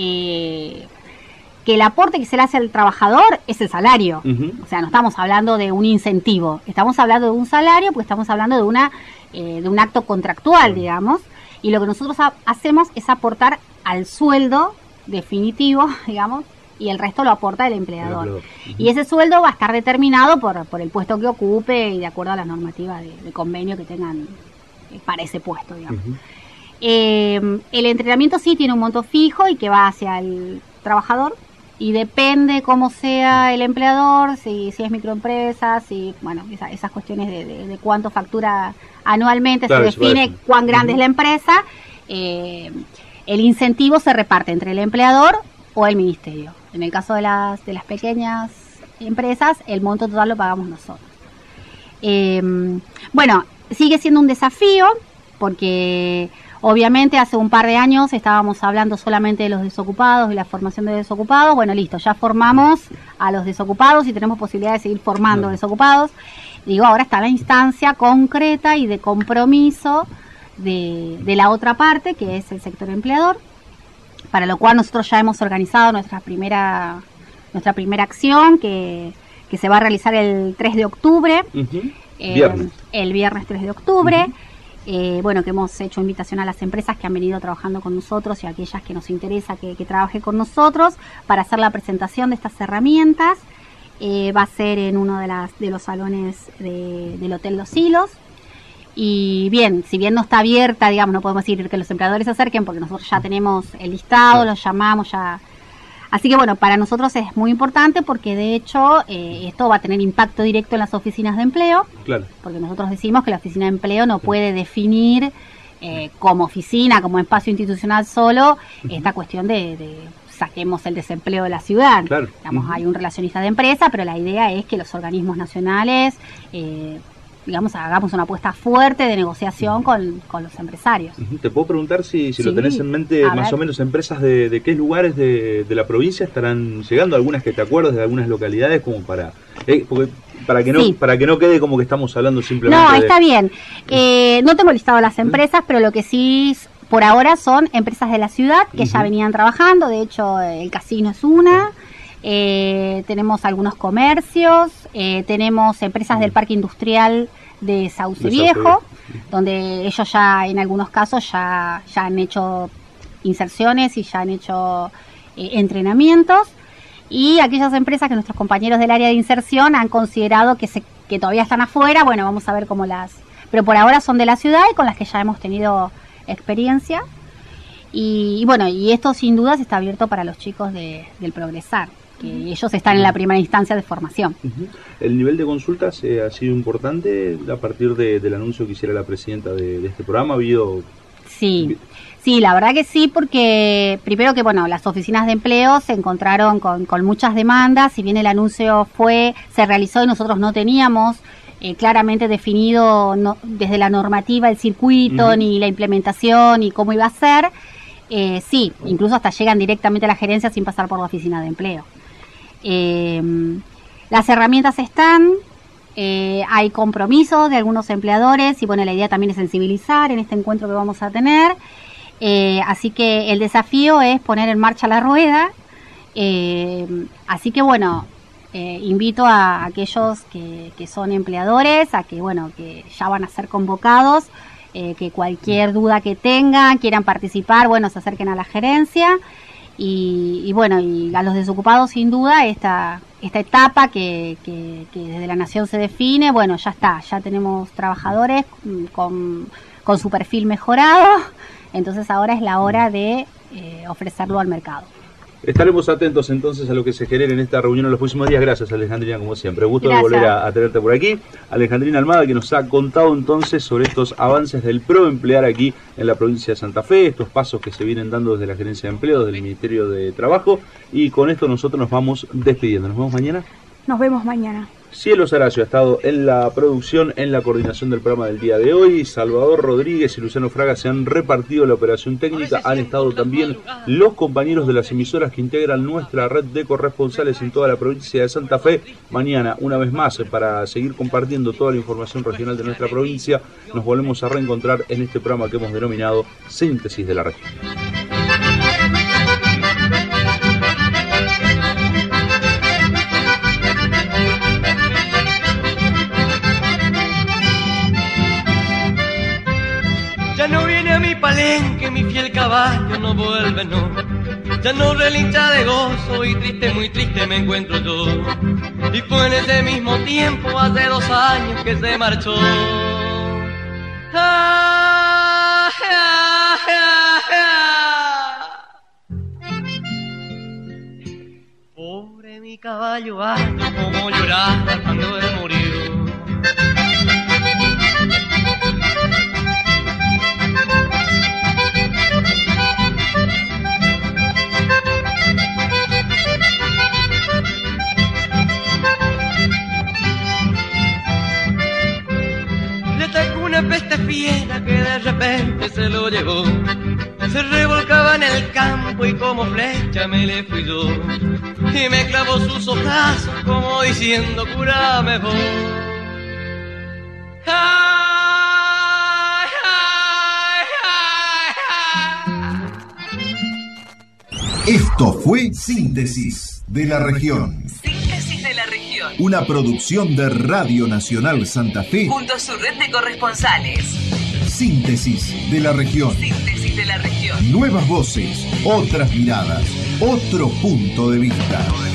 el aporte que se le hace al trabajador es el salario. O sea, no estamos hablando de un incentivo, estamos hablando de un salario, porque estamos hablando de un acto contractual, digamos, y lo que nosotros hacemos es aportar al sueldo definitivo, digamos, y el resto lo aporta el empleador. Y ese sueldo va a estar determinado por el puesto que ocupe y de acuerdo a las normativas de convenio que tengan para ese puesto, digamos. El entrenamiento sí tiene un monto fijo y que va hacia el trabajador, y depende cómo sea el empleador, si es microempresa, bueno, esas cuestiones de cuánto factura anualmente, claro, se define cuán grande es la empresa. El incentivo se reparte entre el empleador o el ministerio. En el caso de las pequeñas empresas, el monto total lo pagamos nosotros. Bueno, sigue siendo un desafío porque obviamente hace un par de años estábamos hablando solamente de los desocupados y la formación de desocupados. Bueno, listo, ya formamos a los desocupados y tenemos posibilidad de seguir formando desocupados. Digo, ahora está la instancia concreta y de compromiso de la otra parte, que es el sector empleador, para lo cual nosotros ya hemos organizado nuestra primera acción que se va a realizar el 3 de octubre, el viernes 3 de octubre. Bueno, que hemos hecho invitación a las empresas que han venido trabajando con nosotros y a aquellas que nos interesa que trabaje con nosotros para hacer la presentación de estas herramientas. Va a ser en uno de los salones del Hotel Los Hilos. Y bien, si bien no está abierta, digamos, no podemos decir que los empleadores se acerquen porque nosotros ya tenemos el listado, los llamamos ya. Así que bueno, para nosotros es muy importante porque de hecho esto va a tener impacto directo en las oficinas de empleo. Claro. Porque nosotros decimos que la oficina de empleo no puede definir como oficina, como espacio institucional solo, esta cuestión de saquemos el desempleo de la ciudad. Claro. Digamos, hay un relacionista de empresa, pero la idea es que los organismos nacionales digamos, hagamos una apuesta fuerte de negociación con los empresarios. ¿Te puedo preguntar si lo tenés en mente, más o menos, empresas de qué lugares de la provincia estarán llegando? Algunas que te acuerdas de algunas localidades, como para que no quede como que estamos hablando simplemente No, está bien. No tengo listado las empresas, pero lo que sí por ahora son empresas de la ciudad que ya venían trabajando. De hecho, el casino es una. Tenemos algunos comercios, tenemos empresas del parque industrial de Sauce Viejo, donde ellos ya en algunos casos ya han hecho inserciones y ya han hecho entrenamientos, y aquellas empresas que nuestros compañeros del área de inserción han considerado que todavía están afuera, bueno, vamos a ver cómo pero por ahora son de la ciudad y con las que ya hemos tenido experiencia, y bueno, y esto sin dudas está abierto para los chicos del Progresar, que ellos están en la primera instancia de formación. ¿El nivel de consultas ha sido importante a partir del anuncio que hiciera la presidenta de este programa? ¿Ha habido...? Sí, la verdad que sí, porque primero que, bueno, las oficinas de empleo se encontraron con muchas demandas. Si bien el anuncio se realizó y nosotros no teníamos claramente definido desde la normativa el circuito, ni la implementación, ni cómo iba a ser, sí, incluso hasta llegan directamente a la gerencia sin pasar por la oficina de empleo. Las herramientas están, hay compromisos de algunos empleadores, y bueno, la idea también es sensibilizar en este encuentro que vamos a tener, así que el desafío es poner en marcha la rueda, así que bueno, invito a aquellos que son empleadores a que, bueno, que ya van a ser convocados, que cualquier duda que tengan, quieran participar, bueno, se acerquen a la gerencia. Y bueno, y a los desocupados, sin duda, esta etapa que desde la Nación se define, bueno, ya está, ya tenemos trabajadores con su perfil mejorado, entonces ahora es la hora de ofrecerlo al mercado. Estaremos atentos entonces a lo que se genere en esta reunión en los próximos días. Gracias, Alejandrina, como siempre. Gusto de volver a tenerte por aquí. Alejandrina Almada, que nos ha contado entonces sobre estos avances del ProEmplear aquí en la provincia de Santa Fe, estos pasos que se vienen dando desde la Gerencia de Empleo, del Ministerio de Trabajo. Y con esto nosotros nos vamos despidiendo. ¿Nos vemos mañana? Nos vemos mañana. Cielo Saracio ha estado en la producción, en la coordinación del programa del día de hoy. Salvador Rodríguez y Luciano Fraga se han repartido la operación técnica. Han estado también los compañeros de las emisoras que integran nuestra red de corresponsales en toda la provincia de Santa Fe. Mañana, una vez más, para seguir compartiendo toda la información regional de nuestra provincia, nos volvemos a reencontrar en este programa que hemos denominado Síntesis de la Región. Ya no viene a mi palenque, mi fiel caballo no vuelve, no. Ya no relincha de gozo y triste, muy triste me encuentro yo. Y fue en ese mismo tiempo, hace 2 años que se marchó. Pobre mi caballo alto, como lloraba cuando él murió. Una peste fiera que de repente se lo llevó, se revolcaba en el campo y como flecha me le fui yo, y me clavó sus ojazos como diciendo curame vos. Ay, ay, ay, ay. Esto fue Síntesis de la Región. Síntesis de la Región. Una producción de Radio Nacional Santa Fe junto a su red de corresponsales. Síntesis de la Región. Síntesis de la Región. Nuevas voces, otras miradas, otro punto de vista.